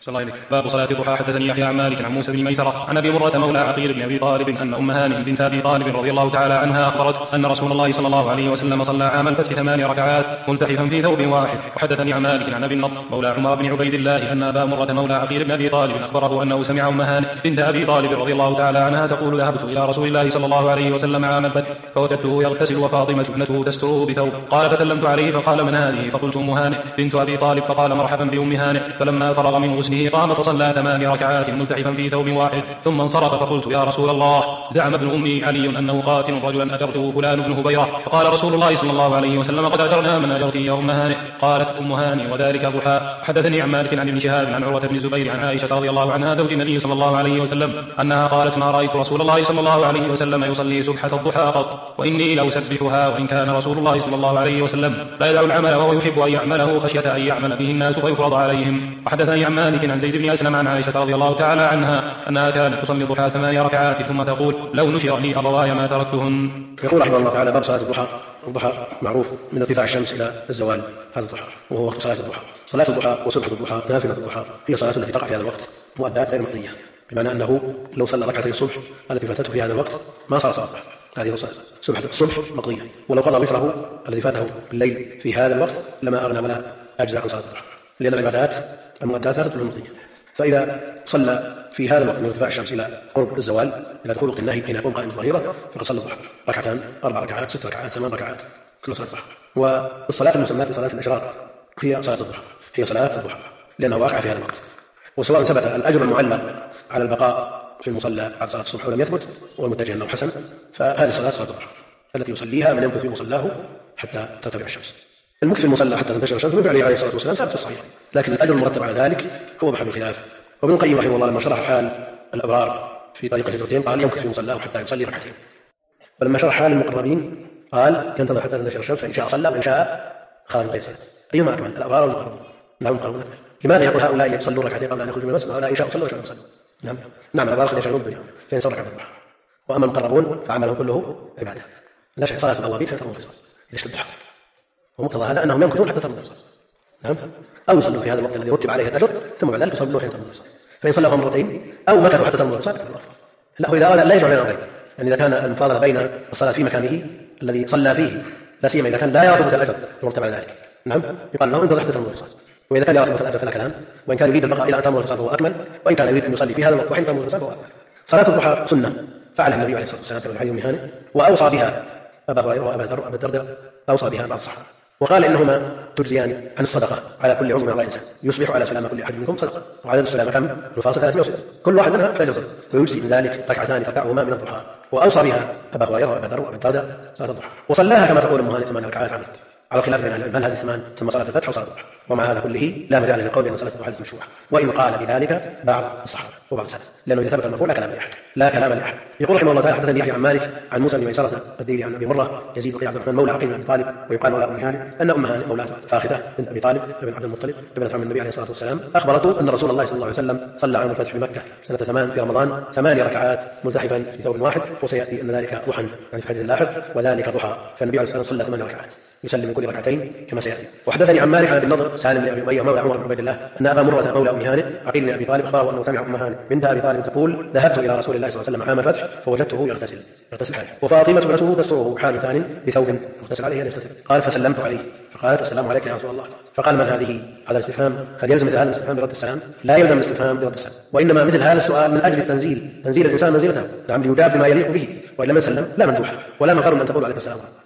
باب صلاة الضحى. حدثني يحيى عن مالك عن موسى بن ميسرة عن أبي مرة مولى عقيل بن أبي طالب أن أم هانئ بنت أبي طالب رضي الله تعالى عنها أخبرت أن رسول الله صلى الله عليه وسلم صلى عام الفتح 8 ركعات ملتحفا في ثوب واحد. وحدثني عن مالك عن أبي النضر مولى عمر بن عبيد الله أن أبا مرة مولى عقيل بن أبي طالب أخبره أنه سمع أم هانئ بنت أبي طالب رضي الله تعالى عنها تقول ذهبت إلى رسول الله صلى الله عليه وسلم عام الفتح فوجدته يغتسل وفاطمة ابنته تستره بثوب، قال فسلمت عليه فقال من هذه؟ فقلت أم هانئ بنت أبي طالب، فقال مرحبا بأم هانئ. فلما فرغ من غسله قام فصلى 8 ركعات ملتحفا في ثوب واحد ثم انصرف. فقلت يا رسول الله زعم ابن أمي علي أنه قاتل رجلا أجرته فلان بن هبيرة، فقال رسول الله صلى الله عليه وسلم قد أجرنا من أجرتي يا أم هانئ. قالت أم هانئ وذلك ضحى. حدثني عن مالك عن ابن شهاب عن عروة بن الزبير عن عائشة رضي الله عنها زوج النبي صلى الله عليه وسلم أنها قالت ما رأيت رسول الله صلى الله عليه وسلم يصلي سبحة الضحى قط، وإني لأسبحها، وإن كان رسول الله صلى الله عليه وسلم لا يدع العمل وهو يحب أن يعمله خشية أن يعمل به الناس فيفرض عليهم. وحدثني عن مالك عن زيد بن أسلم عن عائشة رضي الله تعالى عنها أنها كانت تصلي الضحى 8 ركعات ثم تقول لو نشر لي أبواي ما تركتهن. يقول رحمه الله تعالى باب صلاة الضحى. الضحى معروف من ارتفاع الشمس إلى الزوال، هذا الضحى وهو وقت صلاة الضحى. صلاة الضحى وسبحة الضحى نافلة الضحى هي صلاة التي تقع في هذا الوقت مؤدات غير مقضية، بمعنى أنه لو صلى ركعتي الصبح التي فاتته في هذا الوقت ما صار صلاة الضحى، هذه صلاة سبحة الصبح مقضية، ولو قضى وتره الذي فاته بالليل في هذا الوقت لما أغنى ولا أجزاء عن صلاة الضحى، لأن العبادات المؤدات لا تدخل المقضية. فإذا صلى في هذا الوقت من ارتفاع الشمس إلى قرب الزوال إلى دخول وقت النهي حين يكون قائم الظهيرة فقد صلى الضحى ركعتان 4 ركعات 6 ركعات 8 ركعات كل صلاة الضحى. والصلاة المسماة بصلاة الإشراق هي صلاة الضحى، هي صلاة الضحى لأنها واقعة في هذا الوقت. وسواء ثبت الأجر المعلق على البقاء في المصلى بعد صلاة الصبح ولم يثبت والمتجه أنه حسن، فهذه الصلاة صلاة الضحى التي يصليها من يمكث في مصلاه حتى ترتفع الشمس. المكث في المصلى حتى تنتشر الشمس من فعله عليه الصلاة والسلام ثابت في الصحيح، لكن الأجر المرتب على ذلك هو محل الخلاف. وابن القيم رحمه الله لما شرح حال الأبرار في طريق الهجرتين قال يمكث في مصلاه حتى يصلي ركعتين، ولما شرح حال المقربين قال ينتظر حتى تنتشر الشمس فإن شاء صلى وإن شاء خرج من غير صلاة. أيهما أكمل، الأبرار والمقربون؟ نعم المقربون. لماذا يقول هؤلاء يصلون ركعتين قبل أن يخرجوا من المسجد وهؤلاء إن شاء صلوا وإن شاء صلوا؟ نعم الأبرار قد يشغلون الدنيا فإن صلى ركعتين الضحى، وأما المقربون فعملهم كله عبادة لا شك. صلاة الأوابين حتى تمر في الصلاة إذا اشتد الضحى، ومقتضى هذا أنهم يمكثون حتى تمر في الصلاة. نعم، أو يصلوا في هذا الوقت الذي رتب عليه الأجر ثم بعد ذلك يصلوا حين تمر في الصلاة، فإن صلوا مرتين أو مكثوا حتى تمر في الصلاة فهو أفضل. لا، إذا أراد لا يجمع بين الأمرين، يعني إذا كان المفاضلة بين الصلاة في مكانه الذي صلى فيه لا سيما إذا كان لا يرى الأجر المرتب على ذلك، نعم يقال له انتظر حتى تمر في الصلاة. وإذا كان يرى الأجر فلا كلام، وإن كان يريد البقاء إلى أن تمر في الصلاة فهو أكمل، وإن كان يريد أن يصلي في هذا الوقت وحين تمر في الصلاة فهو أكمل. صلاة الضحى سنة فعلها النبي عليه الصلاة والسلام في حديث أم هانئ، وأوصى بها أبا هريرة وأبا ذر وأبا الدرداء، أوصى بها بعض الصحابة وقال إنهما تجزيان عن الصدقة على كل عضو من أعضاء الإنسان، يصبح على سلامة كل أحد منكم صدقة، وعدد السلامة كم؟ نفاصل 360، كل واحد منها فعل صدقة، ويجزي من ذلك ركعتان تركعهما من الضحى. وأوصى بها أبا هريرة وأبا ذر وأبا الدرداء صلاة الضحى، وصلاها كما تقول أم هانئ 8 ركعات عمد، على خلاف بين العلماء هذه 8 ثم صلاة الفتح وصلاة الضحى. ومع هذا كله لا مجال للقول بأن صلاة الضحى مشروعة، وإن قال بذلك بعض الصحابة وبعض السلف، لأنه إذا ثبت المرفوع لا كلام لأحد. يقول رحمه الله تعالى حدثني يحيى عن مالك عن موسى بن ميسرة الديلي عن أبي مرة يزيد بن عبد الرحمن مولى عقيل بن أبي طالب ويقال مولى أم هانئ أن أم هانئ مولاة فاخته بنت أبي طالب بن عبد المطلب ابنة عم النبي عليه الصلاة والسلام أخبرته أن رسول الله صلى الله عليه وسلم صلى عام الفتح في مكة سنة 8 في رمضان 8 ركعات ملتحفا في ثوب واحد، وسيأتي أن ذلك ضحى يعني في حديث اللاحق وذلك ضحى، فالنبي عليه الصلاة والسلام صلى 8 ركعات يسلم من كل ركعتين كما سيأتي. وحدثني عن مالك عن ابي النضر سالم بن ابي اميه مولى عمر بن عبيد الله ان ابا مرة مولى ام هانئ عقيل بن ابي طالب اخبره انه سمع ام هانئ بنت ابي طالب تقول ذهبت الى رسول الله صلى الله عليه وسلم عام الفتح فوجدته يغتسل حاله، وفاطمه ابنته تستره حال ثان بثوب مغتسل عليه يغتسل، قال فسلمت عليه فقالت السلام عليك يا رسول الله، فقال من هذه؟ هذا الاستفهام قد يلزم مثل هذا الاستفهام برد السلام؟ لا يلزم الاستفهام برد السلام، وانما مثل هذا السؤال من اجل تنزيل الانسان منزلته، نعم ليجاب بما يليق به، والا من سلم لا مندوح ولا مقر ان تقول عليك السلام.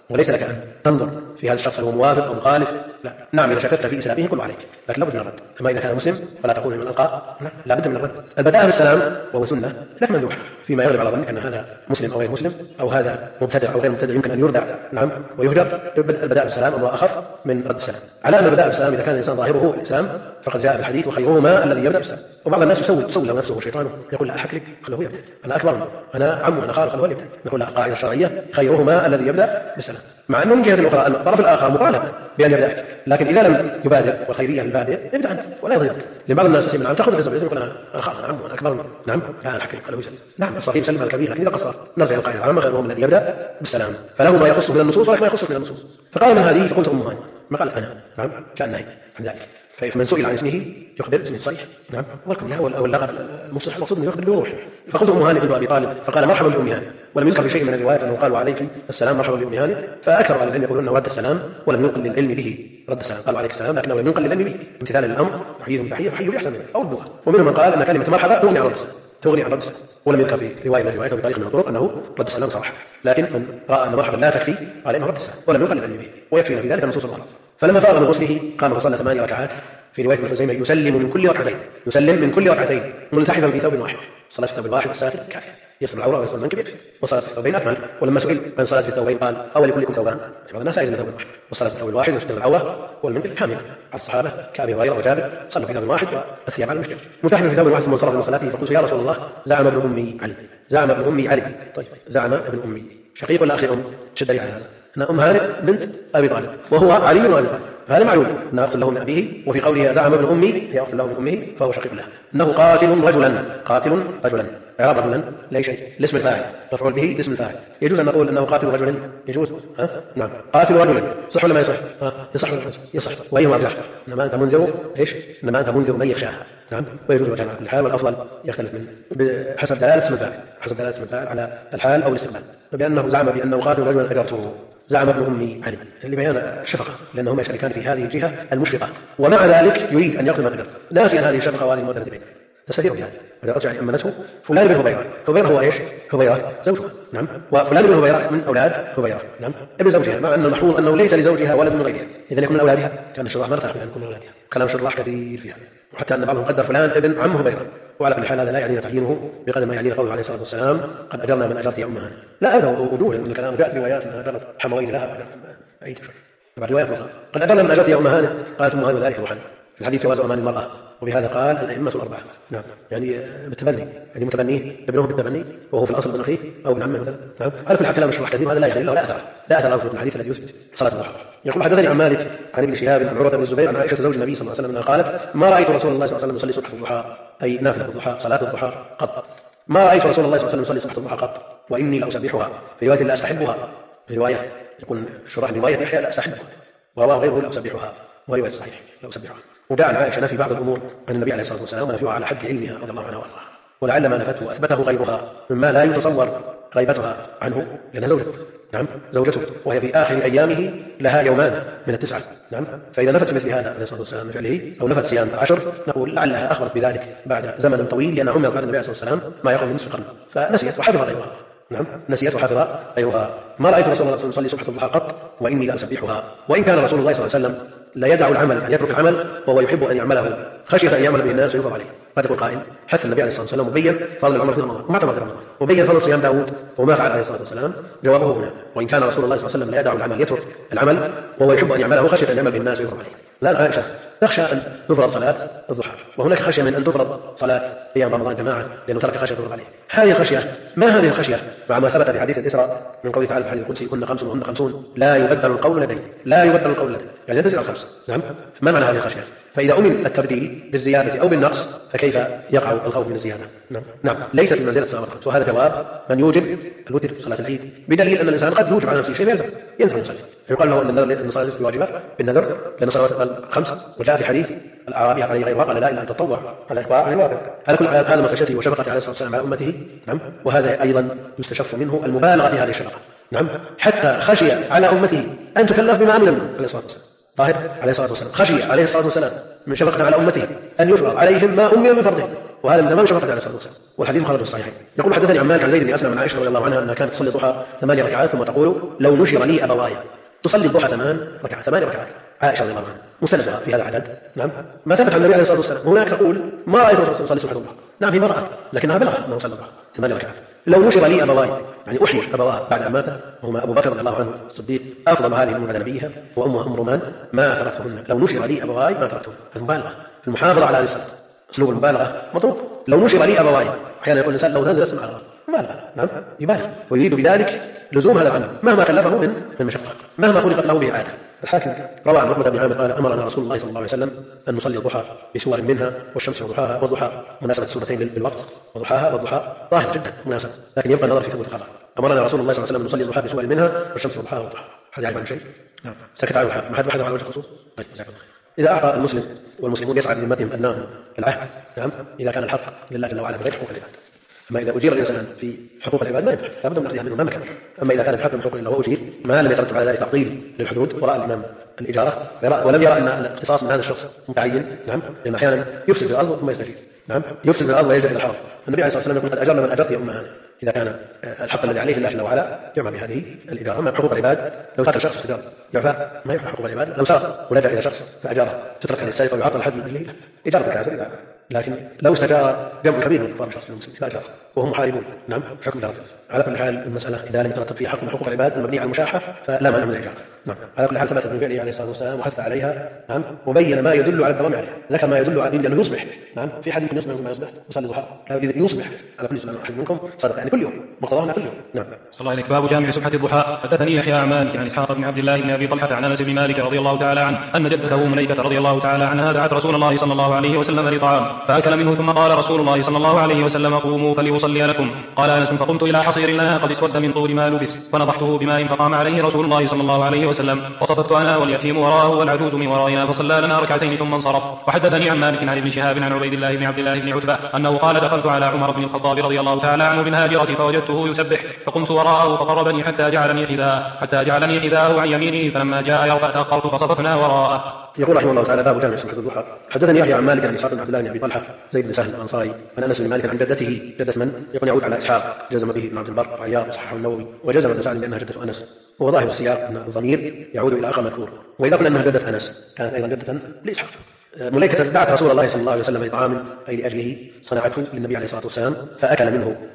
وليس لك أن تنظر في هذا الشخص هو موافق أو مخالف، لا. نعم إذا شككت في إسلامه كل عليك، لكن لابد من الرد. أما إذا كان مسلم فلا تقول من الألقاء، لا بد من الرد. البداءة بالسلام وهو سنة لك مندوح فيما يغلب على ظنك أن هذا مسلم أو غير مسلم، أو هذا مبتدع أو غير مبتدع يمكن أن يردع نعم ويهجر. البداء بالسلام أمر أخف من رد السلام. على أن البداء بالسلام إذا كان الإنسان ظاهره الإسلام فقد جاء بالحديث وخيرهما الذي يبدأ بالسلام. وبعض الناس يسول له نفسه وشيطانه، يقول لا أحك لك خله يبدأ، أنا أكبر، أنا عم، أنا خال، خله يبدأ. نقول لا، قاعدة شرعية خيرهما الذي يبدأ بالسلام، مع أنه من جهة أخرى الطرف الآخر مطالب بأن يبدأ، لكن إذا لم يبادر والخيرية للبادئ ابدأ أنت ولا يضيرك. لبعض الناس يسمى نعم تأخذ الرزق يقول أنا خال، أنا عم، أنا أكبر، نعم لا أحك لك خله يسلم. نعم الصغير سلم الكبير، لكن إذا قصر نرجع القاعدة العامة خيرهم الذي يبدأ بالسلام، فله ما يخص من النصوص ولك ما يخص من النصوص. فقال من هذه؟ فقلت أم هاني، ما قالت أنا، نعم كان نهي عن ذلك. فمن سئل عن اسمه يخبر اسمه الصريح، نعم، والكنية أو اللقب المصطلح المقصود أنه يخبر بوضوح. فقلت أم هاني بنت أبي طالب، فقال مرحبا بأم هاني، ولم يذكر في شيء من الروايات أنه قال وعليك السلام مرحبا بأم هاني. فأكثر أهل العلم يقولون أنه رد السلام ولم ينقل للعلم به رد السلام، قالوا عليك السلام لكنه لم ينقل للعلم به امتثالا للأمر، تحييهم تحية فحيوا بأحسن منه أو ردوها. ومنهم من قال أن كلمة مرحبا تغني عن رد السلام، تغني عن رد السلام، ولم يذكر في رواية من الروايات بطريق من الطرق أنه رد السلام صراحة. لكن من رأى أن مرحبا لا تكفي قال إنه رد السلام ولم ينقل للعلم به، ويكفينا في ذلك النصوص الأخرى. فلما فرغ من غسله قام فصلى 8 ركعات. في رواية ابن خزيمة يسلم من كل ركعتين، يسلم من كل ركعتين ملتحفا في ثوب واحد. صلاة في الثوب الواحد والساتر كافية، يستر العورة ويستر المنكب يكفي، وصلاة في الثوبين أكمل. ولما سئل عن صلاة في الثوبين قال أو لكلكم ثوبان، بعض الناس يجد ثوب واحد، والصلاة في الثوب الواحد يستر العورة والمنكب كاملة. الصحابة كأبي هريرة وجابر صلوا في ثوب واحد والثياب على المشكل، ملتحفا في ثوب واحد ثم انصرف من صلاته. فقلت يا رسول الله زعم ابن أمي علي، زعم ابن أمي علي. طيب زعم ابن أمي شقيق ولا أخي أم؟ شد على هذا، أن أم هانئ بنت أبي طالب وهو علي بن أبي طالب، فهذا معلوم أن أخت له من أبيه. وفي قوله زعم ابن أمي هي أخت له من أمه فهو شقيق له. أنه قاتل رجلا، قاتل رجلا، إعراب رجلا لا شيء، الاسم الفاعل مفعول به اسم الفاعل. يجوز أن نقول أنه قاتل رجل؟ يجوز، نعم قاتل رجل، صح ولا ما يصح؟ يصح يصح. وأيهما أرجح؟ إنما أنت منذر إيش؟ إنما أنت منذر من يخشاها، نعم. ويجوز وجهان على كل حال، والأفضل يختلف من حسب دلالة اسم الفاعل، حسب دلالة اسم الفاعل على الحال أو الاستقبال. فبأنه زعم بأنه قاتل رجلا أجرته، زعم ابن أمي علي لبيان الشفقة، لأنهما يشتركان في هذه الجهة المشفقة، ومع ذلك يريد أن يقدم قدر ناسيا هذه الشفقة وهذه المودة بينهم. تستثير بهذا إذا رجع أمنته فلان بن هبيرة. هبيرة هو إيش؟ هبيرة زوجها، نعم. وفلان بن هبيرة من أولاد هبيرة، نعم، ابن زوجها، مع أن المحفوظ أنه ليس لزوجها ولد من غيرها، إذن يكون من أولادها. كان الشراح ما ارتاح من أن يكون من أولادها، كلام شراح كثير فيها، وحتى أن بعضهم قدر فلان ابن عم هبيرة. وعلى كل حال هذا لا يعنينا تعيينه بقدر ما يعنينا قوله عليه الصلاة والسلام قد أجرنا من أجرت يا أم هانئ. لا هذا وجوه من الكلام، جاءت روايات أنها أجرت حموين لها أي تفر. بعد رواية أخرى قد أجرنا من أجرت يا أم هانئ، قالت أم هانئ ذلك روحا في الحديث جواز أمان المرأة، وبهذا قال الأئمة الأربعة، نعم، يعني بالتبني، يعني متبنيه ابنه بالتبني وهو في الأصل ابن أخيه أو ابن عمه مثلا، نعم. على كل حال كلام الشرح كثير، هذا لا يعني له لا أثر له في الحديث الذي يثبت صلاة الضحى. يقول حدثني عن مالك عن ابن شهاب عن عروة بن الزبير عن عائشة زوج النبي صلى الله عليه وسلم أنها قالت ما رأيت رسول الله صلى الله عليه وسلم يصلي صبح الضحى أي نافلة الضحى صلاة الضحى قط، ما رأيت رسول الله صلى الله عليه وسلم يصلي صبح الضحى قط، وإني لأسبحها. في رواية لا أستحبها، في رواية يكون شرح رواية يحيى لا أستحبها، ورواه غيره لا أسبحها، ورواية صحيح لا أسبحها. وجاء عن عائشة نفي بعض الأمور عن النبي عليه الصلاة والسلام ونفيها على حد علمها رضي الله عنها وارضاها، ولعل ما نفته أثبته غيرها مما لا يتصور غيبتها عنه، لأنها زوجته، نعم زوجته، وهي في آخر أيامه لها يومان من التسعة، نعم. فإذا نفت مثل هذا عليه الصلاة والسلام من فعله أو نفت صيام 10 نقول لعلها أخبرت بذلك بعد زمن طويل، لأن عمر بعد النبي عليه الصلاة والسلام ما يقوم من نصف قرن، فنسيت وحفظ غيرها، نعم، نسيت وحفظ غيرها. ما رأيت رسول الله صلى الله عليه وسلم يصلي صبح الضحى قط وإني لأسبحها. وإن كان رسول الله صلى الله عليه وسلم لا يدع العمل، يعني يترك العمل وهو يحب أن يعمله خشية أن يعمل به الناس ويفرض عليه. قد يقول قائل حث النبي عليه الصلاة والسلام وبين فضل العمر في رمضان وما اعتمد رمضان، وبين فضل صيام داود وما فعل عليه الصلاة والسلام. جوابه هنا وإن كان رسول الله صلى الله عليه وسلم لا يدع العمل، يترك العمل وهو يحب أن يعمله خشية أن يعمل به الناس ويفرض عليه. لا عائشة تخشى أن تفرض صلاة الضحى، وهناك خشية من أن تفرض صلاة أيام رمضان جماعة لأنه ترك خشية تفرض عليه. هذه خشية، ما هذه الخشية؟ مع ما ثبت في حديث الإسراء من قوله تعالى في الحديث القدسي كن 5 وهن 50 لا يبدل القول لدي، لا يبدل القول لدي، يعني لا تزيد على 5، نعم. ما معنى هذه الخشية؟ فإذا أمن التبديل بالزيادة أو بالنقص فكيف يقع الخوف من الزيادة؟ نعم ليست من منزلة صلاة الخمس. وهذا جواب من يوجب الوتر في صلاة العيد، بدليل أن الإنسان قد يوجب على نفسه شيء ينفع يصلي، يقال له أن الصلاة ليست بواجبة بالنذر لأن الصلوات الخمس، وجاء في حديث الأعرابي عليه غيرها قال لا إلا أن تطوع على الإخبار عن الواقع. على كل حال هذا من خشيته وشفقته عليه الصلاة والسلام على أمته، نعم. وهذا أيضا يستشف منه المبالغة في هذه الشفقة، نعم. حتى خشي على أمته أن تكلف بما عمل عليه الصلاة والسلام، طاهر عليه الصلاة والسلام خشي عليه الصلاة والسلام من شفقة على أمته أن يفرض عليهم ما أمر من فرضه، وهذا من تمام شرطه عليه الصلاه والسلام، والحديث مخرج في الصحيحين. يقول حدثني عن مالك عن زيد بن اسلم عن عائشه رضي الله عنها انها كانت تصلي الضحى 8 ركعات ثم تقول لو نشر لي ابواي. تصلي الضحى 8 ركعات عائشه رضي الله عنها مسندها في هذا العدد. نعم، ما ثبت عن النبي عليه الصلاه والسلام. هناك تقول ما رايت الرسول يصلي سنه الضحى. نعم، هي ما رات لكنها بلغت انه صلى الضحى 8 ركعات. لو نشر لي ابواي يعني احيي ابواه بعد ان مات، وهما ابو بكر رضي الله عنه الصديق افضل هذه الامه بعد نبيها وامها ام رومان، ما تركتهن. لو نشر لي ابواي ما تركتهن. المبالغه في المحافظه على هذه الصلاه، اسلوب المبالغه مطلوب. لو نشر لي ابواي، احيانا يقول الانسان لو نزل اسمع مبالغه، نعم يبالغ ويريد بذلك لزوم هذا العمل مهما كلفه من المشقه، مهما خلقت له به عاده. الحاكم روى عن عقبه بن عامر قال امرنا رسول الله صلى الله عليه وسلم ان نصلي الضحى بسور منها والشمس وضحاها، والضحى مناسبه السورتين بالوقت، وضحاها والضحى ظاهر جدا مناسب، لكن يبقى النظر في ثبوت الخبر. امرنا رسول الله صلى الله عليه وسلم ان نصلي الضحى بسور منها والشمس وضحاها والضحى. هذا يعرف عن شيء؟ نعم، سكت عنه الحاكم، ما حد بحثه على وجه الخصوص. طيب جزاك الله. اذا اعطى المسلم والمسلمون يسعى بذمتهم ادناهم العهد، نعم، اذا كان الحق لله جل وعلا بغير حقوق العباد. أما إذا أجير الإنسان في حقوق العباد ما ينفع، لابد من أخذها منه ما مكان. أما إذا كان بحق من حقوق الله وأجير ما لم يترتب على ذلك تعطيل للحدود، ورأى الإمام الإجارة ولم يرى أن الاختصاص من هذا الشخص متعين، نعم، لأن أحيانا يفسد في الأرض ثم يستفيد، نعم، يفسد في الأرض ويلجأ إلى الحرام. النبي عليه الصلاة والسلام يقول قد أجرنا من أجرت يا أمهان. إذا كان الحق الذي عليه الله جل وعلا يعمل بهذه الإجارة. أما حقوق العباد لو قتل شخص استجار يعفى، ما يعفى حقوق العباد. لو سرق ولجأ إلى شخص فأجاره تترك هذه السرقة ويعطل الحد من أجله إجارة الكافر. لكن لو استجار جمع كبير من كفار الشخص المسلم فأجاره وهم محاربون، نعم، حكم درجة. على كل حال المسألة إذا لم يترتب فيها حق من حقوق العباد المبني على المشاحة فلا مانع من الإجارة. نعم، على كل حال ثبت من فعله عليه الصلاة والسلام وحث عليها، نعم، وبين ما يدل على الدوام عليها. ذكر ما يدل على أنه يصبح، نعم، في حديث يصبح كما يصبح يصلي الضحى، يصبح على كل سنة واحد منكم صدق، يعني كل يوم مقتضاها كل يوم. نعم. صلى الله عليك. باب جامع سبحة الضحى. حدثني يحيى عن مالك عن اسحاق بن عبد الله بن ابي طلحه عن انس بن مالك رضي الله تعالى عنه ان جدته مليكه رضي الله تعالى عنها دعت رسول الله صلى الله عليه وسلم لطعام فاكل منه، ثم قال رسول الله صلى الله عليه وسلم قوموا فليصلي لكم. قال انس فقمت الى حصير لها قد اسود من طول ما لبس فنضحته بماء فقام عليه رسول الله صلى الله عليه وسلم وصففت انا واليتيم وراءه والعجوز من ورائنا فصلى لنا ركعتين ثم انصرف. وحدثني عن مالك عن ابن شهاب عن عبيد الله بن عبد الله بن عتبه انه قال دخلت على عمر بن الخطاب رضي الله تعالى عنه بالهاجرة فوجدته يسبح فقمت وراءه فقربني حتى جعلني حذاءه عن يمينه فلما جاء يرفع تأخرت فصففنا وراءه. يقول رحمه الله تعالى باب جامع سبحة الضحى. حدثني يحيى عن مالك عن اسحاق بن عبد الله بن ابي طلحه زيد بن سهل الانصاري عن انس بن مالك عن جدته جدة من يكون يعود على اسحاق جزم به ابن عبد البر وعياض صححه النووي وجزم ابن سعد بانها جدة انس، وهو ظاهر السياق ان الضمير يعود الى اخر مذكور. واذا قلنا انها جدة انس كانت ايضا جدة لاسحاق. مليكة دعت رسول الله صلى الله عليه وسلم لطعام أي لأجله صنعته للنبي عليه الصلاة والسلام فأكل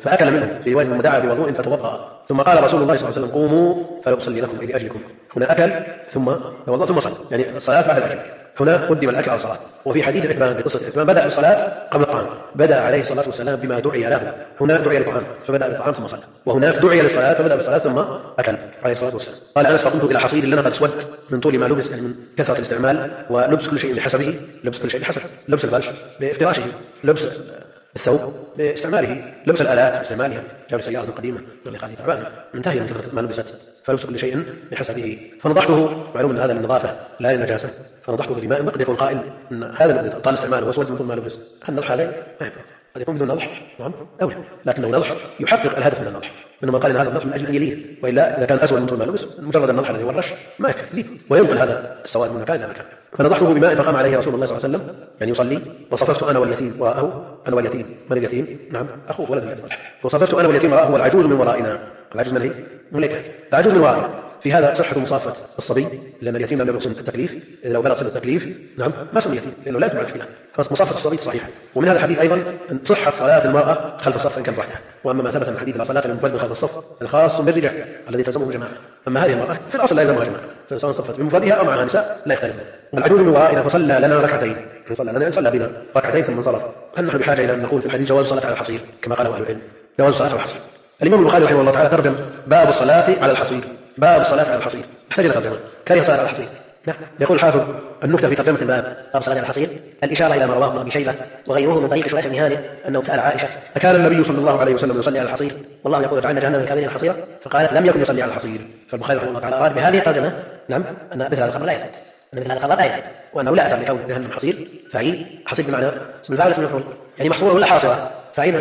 منه في رواية من دعا بوضوء فتوضأ ثم قال رسول الله صلى الله عليه وسلم قوموا فلأصلي لكم أي لأجلكم. هنا أكل ثم توضأ ثم صلى، يعني الصلاة بعد الأكل. هنا قدم الأكل على الصلاة. وفي حديث عثمان بقصة عثمان بدأ الصلاة قبل الطعام، بدأ عليه الصلاة والسلام بما دعي له. هنا دعي للطعام فبدأ بالطعام ثم صلى، وهناك دعي للصلاة فبدأ بالصلاة ثم أكل عليه الصلاة والسلام. قال أنس فقمت إلى حصير لنا قد اسود من طول ما لبس، يعني من كثرة الاستعمال، ولبس كل شيء بحسبه، لبس كل شيء بحسبه، لبس الفرش بافتراشه، لبس الثوب باستعماله، لبس الآلات باستعمالها، جاب سيارة قديمة اللي قال تعبان منتهية من كثرة ما لبست، فلبس كل شيء بحسبه. فنضحته، معلوم أن هذا للنظافة لا للنجاسة، فنضحته بماء. قد يكون قائل أن هذا الذي طال استعماله واسود من طول ما لبس هل نضح عليه؟ ما ينفع، قد يكون بدون نضح، نعم أو لا، لكنه نضح يحقق الهدف من النضح. منهم قال ان هذا النضح من اجل ان يليه، والا اذا كان اسود من طول ما لبس مجرد النضح الذي ورش ما يكفي يزيد وينقل هذا السواد من مكان الى مكان. فنضحته بماء فقام عليه رسول الله صلى الله عليه وسلم يعني يصلي، وصففت انا واليتيم وراءه. انا واليتيم، من اليتيم؟ نعم اخوه ولد النضح. وصففت انا واليتيم وراءه والعجوز من ورائنا. العجوز من هي؟ ملكه. العجوز من ورائنا. في هذا صحة مصافة الصبي، لأن اليتيم لم يبلغ سن التكليف. إذا لو بلغ سن التكليف نعم ما سمي يتيم لأنه لا يجمع الكلام، فمصافة الصبي صحيحة. ومن هذا الحديث أيضا صحة صلاة المرأة خلف الصف إن كانت وحدها. وأما ما ثبت من حديث لا صلاة للمنفرد خلف الصف الخاص بالرجال الذي تلزمه الجماعة، أما هذه المرأة في الأصل لا يلزمها جماعة، فسواء صفت بمفردها أو معها نساء لا يختلفون. العجوز من ورائنا فصلى لنا ركعتين، صلى بنا ركعتين ثم انصرف. هل نحن بحاجة إلى أن نقول في الحديث جواز الصلاة على الحصير كما قاله أهل العلم؟ جواز الصلاة على الحصير. الإمام البخاري رحمه الله تعالى ترجم باب الصلاة على الحصير، باب الصلاة على الحصير. احتاج إلى ترجمة. كيف الصلاة على الحصير؟ نعم. يقول الحافظ النكتة في ترجمة الباب باب الصلاة على الحصير الإشارة إلى ما رواه ابن أبي شيبة وغيره من طريق شريح بن هانئ أنه سأل عائشة أكان النبي صلى الله عليه وسلم يصلي على الحصير والله يقول اجعلنا جهنم للكافرين حصيرا؟ فقالت لم يكن يصلي على الحصير. فالبخاري رحمه الله تعالى أراد بهذه الترجمة نعم أن مثل هذا الخبر لا يثبت، أن مثل هذا الخبر لا يثبت، وأنه لا أثر لكون جهنم حصير فعيل. حصير بمعنى اسم الفاعل اسم المفعول، يعني محصورة ولا حاصرة؟ فعيل المفعول.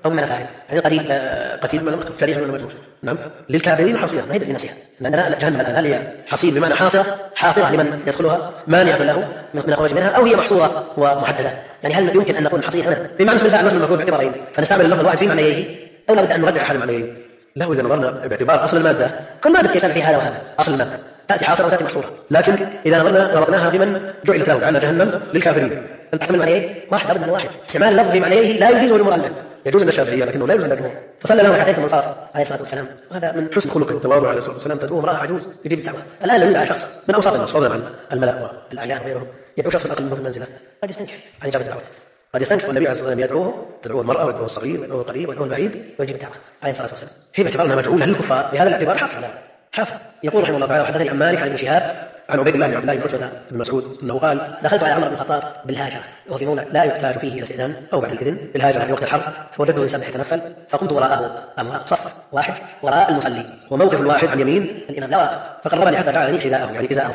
أو من فاعل يعني قتيل من المقتول جريح من المجروح. نعم للكافرين حصيرة ما هي بنفسها لأن جهنم الآن هي حصير بمعنى حاصرة لمن يدخلها مانعة له من الخروج منها أو هي محصورة ومحددة. يعني هل يمكن أن نكون حصيرة منها بمعنى اسم الفاعل مثل المفعول باعتبارين فنستعمل اللفظ الواحد في معنييه أو لابد أن نرجع أحد المعنيين؟ له إذا نظرنا باعتبار أصل المادة كل مادة يسمى فيها هذا وهذا أصل المادة تأتي حاصرة وتأتي محصورة. لكن إذا نظرنا ربطناها بمن جعلت له جعلنا جهنم للكافرين تحتمل معنيين واحد أبدا واحد. استعمال اللفظ في معنييه لا يجوز الجمهور المعنى يجوز عند الشافعية لكنه لا يجوز عند الجمهور. فصلى له ركعتين ثم انصرف عليه الصلاة والسلام. هذا من حسن خلق التواضع عليه الصلاة والسلام. تدعوه امرأة عجوز يجيب الدعوة. الآن لو يدعى شخص من أوساط الناس فضلا عن الملأ والأعيان وغيرهم يدعو شخص أقل منه في المنزلة قد يستنكف عن إجابة دعوته. قد يستنكف والنبي عليه الصلاة والسلام تدعوه المرأة ويدعوه الصغير ويدعوه القريب ويدعوه البعيد ويجيب الدعوة عليه الصلاة والسلام. هي باعتبار أنها مجعولة للكفار بهذا الاعتبار حاصل. يقول رحمه الله تعالى وحدثني عن مالك عن ابن شهاب عن عبيد الله بن عبد الله بن عتبة بن مسعود انه قال دخلت على عمر بن الخطاب بالهاجر وهو في موضع لا يحتاج فيه الى استئذان او بعد الاذن بالهاجر في وقت الحرب فوجدته يسبح يتنفل فقمت وراءه صف واحد وراء المصلي وموقف الواحد عن يمين الامام لا وراء فقربني حتى جعلني حذاءه يعني إذا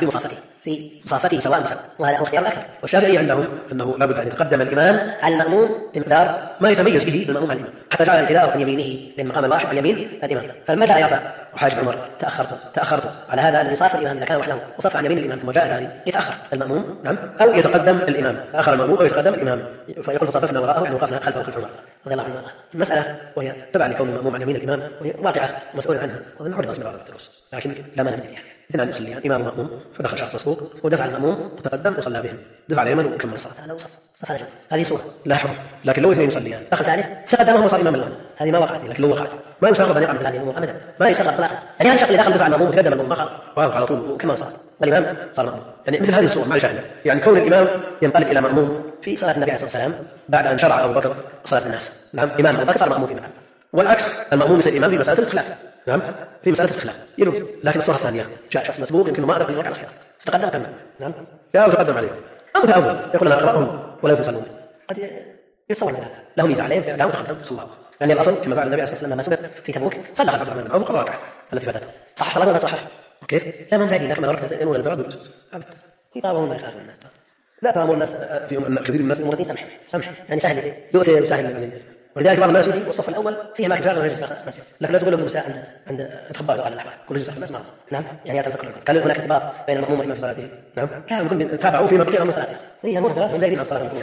في مصافته سواء مساء وهذا هو اختيار الاكثر. والشافعي عندهم انه لابد ان يتقدم الامام على الماموم بمقدار ما يتميز به الماموم عن الامام حتى جعل الحذاء عن يمينه لان مقام الواحد عن يمين الامام. فلما جاء يرفع وحاج عمر تاخرت على هذا الذي صاف الامام اذا كان وحده وصف عن يمين الامام ثم جاء ثاني يتاخر الماموم نعم او يتقدم الامام تاخر الماموم او يتقدم الامام فيقول فصففنا وراءه يعني وقفنا خلفه خلف عمر رضي الله عنه. المساله وهي تبع لكون الماموم عن يمين الامام وهي واقعه مسؤول عنها وظن عرضت من بعض الدروس لكن لا مانع من فيها. اثنان يصليان امام وماموم فدخل شخص مسبوق ودفع الماموم وتقدم وصلى بهم دفع اليمن وكمل الصلاه هذا صف هذا هذه صوره لا حكم. لكن لو اثنين يصليان دخل ثالث تقدمه وصار امام الامام هذه ما وقعت لكن لو وقعت ما يشرب ان يقع مثل هذه الامور ابدا ما يشرب اطلاقا. يعني هذا الشخص اللي دخل دفع الماموم وتقدم الماموم وقف على طول وكمل الصلاه والامام صار ماموم. يعني مثل هذه الصور ما شاء يعني كون الامام ينقلب الى ماموم في صلاه النبي عليه الصلاه والسلام بعد ان شرع ابو بكر صلاه الناس نعم امام ابو بكر صار ماموم فيما بعد والعكس الماموم يصير امام في مساله الخلاف نعم في مساله الخلاف يلوم. لكن الصوره الثانيه جاء شخص مسبوق يمكن ما ادرك من الوقع الخلاف فتقدم كمل نعم جاء وتقدم عليه او تأول يقول انا اقراهم ولا يصلون قد يتصور هذا له ميزه عليه فدعوا تقدم صلى يعني الاصل كما فعل النبي عليه الصلاه والسلام لما سبق في تبوك صلى خلف عبد الرحمن بن عوف الركعه التي فاتته صح صلاه ولا صح كيف لا ما مزعجين لكن وقت ينون البعض يطاوعون الناس لا تامر الناس فيهم ان كثير من الناس مرتين سمح يعني سهل يؤثر سهل يعني ولذلك بعض الناس يجي والصف الاول فيه اماكن فارغه غير مسجد لكن لا تقول لهم مساء عند خباز قال الاحوال كل جزء الناس نعم يعني هذا الفكر قال هناك ارتباط بين المأموم والامام في صلاته نعم كانوا يقول تابعوا فيما بقي من صلاته هي المهم هم زايدين عن صلاه المأموم.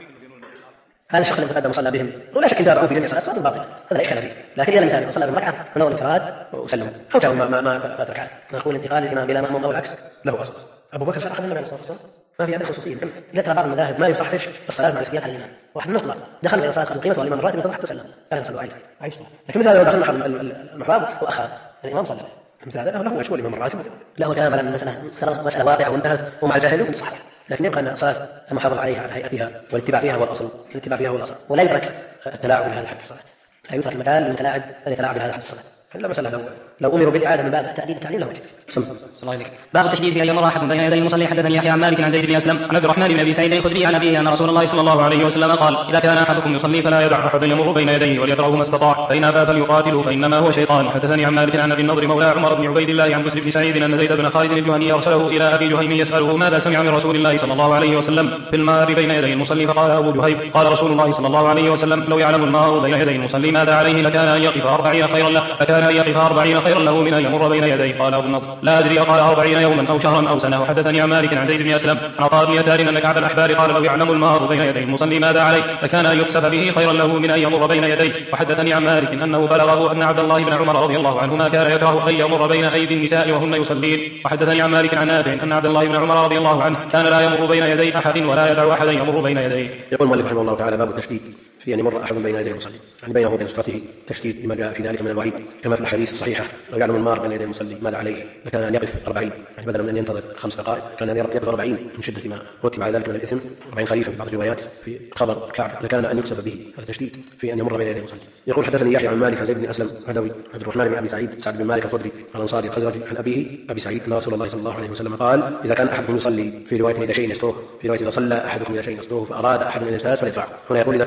هذا الشخص الذي تقدم وصلى بهم ولا شك ان تابعوا في جميع صلاه باطله هذا لا اشكال فيه. لكن اذا مثلا وصلى بهم ركعه ونوى الانفراد وسلم او جاءوا ما فات ركعات نقول انتقال الامام بلا مأموم او العكس له اصل. ابو بكر شرح النبي عليه الصلاه والسلام ما في هذه خصوصيه لا ترى بعض المذاهب ما يصحح الصلاه مع الاختيار على الامام واحد من النقط دخل الى صلاه القيمه والامام الراتب ثم حتى سلم كان يصلي عايش لكن مثلا لو دخل المحراب واخر الامام صلى مثل هذا له وجه الامام الراتب له كلام على مساله واقعه وانتهت ومع الجاهل يمكن صحيح لكن يبقى ان الصلاه المحافظه عليها على هيئتها والاتباع فيها هو الاصل الاتباع فيها هو الاصل ولا يترك التلاعب بهذا الحد في الصلاه لا يترك المجال للمتلاعب ان يتلاعب بهذا الحد في الصلاه إلا مسألة لو أمروا بالإعادة من باب التأديب التعليم له وجه. باب التشديد بأن يمر أحد بين يدي المصلي. حدثني يحيى عن مالك عن زيد بن أسلم عن عبد الرحمن بن أبي سعيد الخدري عن أبيه أن رسول الله صلى الله عليه وسلم قال إذا كان أحدكم يصلي فلا يدع أحد يمر بين يديه وليدعه ما استطاع فإن أبى فليقاتله فإنما هو شيطان. حدثني عن مالك عن أبي النضر مولى عمر بن عبيد الله عن بسر بن سعيد أن زيد بن خالد الجهني أرسله إلى أبي جهيم يسأله ماذا سمع من رسول الله صلى الله عليه وسلم في المار بين يدي المصلي فقال أبو جهيم قال رسول الله صلى الله عليه وسلم لو يعلم المار بين يدي المصلي ماذا عليه لكان أن يقف 40 خيرا له من أن يمر بين يديه. قال أبو النضر لا أدري قال 40 يوما أو شهرا أو سنة. وحدثني عن مالك عن زيد بن أسلم عن عطاء بن يسار أن كعب الأحبار قال لو يعلم المار بين يدي المصلي ماذا عليه لكان أن يكسف به خيرا له من أن يمر بين يديه. وحدثني عن مالك أنه بلغه أن عبد الله بن عمر رضي الله عنهما كان يكره أن يمر بين أيدي النساء وهن يصلين. وحدثني عن مالك عن نافع أن عبد الله بن عمر رضي الله عنه كان لا يمر بين يدي أحد ولا يدع أحدا يمر بين يديه. يقول المؤلف رحمه الله تعالى باب التشديد في أن يمر أحد بين يدي المصلي يعني بينه وبين سترته تشديد لما جاء في ذلك من الوعيد كما في الأحاديث الصحيحة لو يعلم المار بين يدي المصلي ماذا عليه لكان أن يقف 40 يعني بدلا من أن ينتظر 5 دقائق كان أن يقف 40 من شدة ما رتب على ذلك من الإثم 40 خليفة في بعض الروايات في خبر كعب لكان أن يكسب به هذا تشديد في أن يمر بين يدي المصلي. يقول حدثني يحيى عن مالك عن زيد بن أسلم عدوي عبد الرحمن بن أبي سعد بن مالك الخدري الأنصاري الخزرجي عن أبيه أبي سعيد أن رسول الله صلى الله عليه وسلم قال إذا كان أحدكم يصلي في رواية إذا شيء يستره في رواية إذا صلى أحدكم إذا شيء يستره فأراد أحد من الناس فليدفعه. هنا يقول إذا كان أحدكم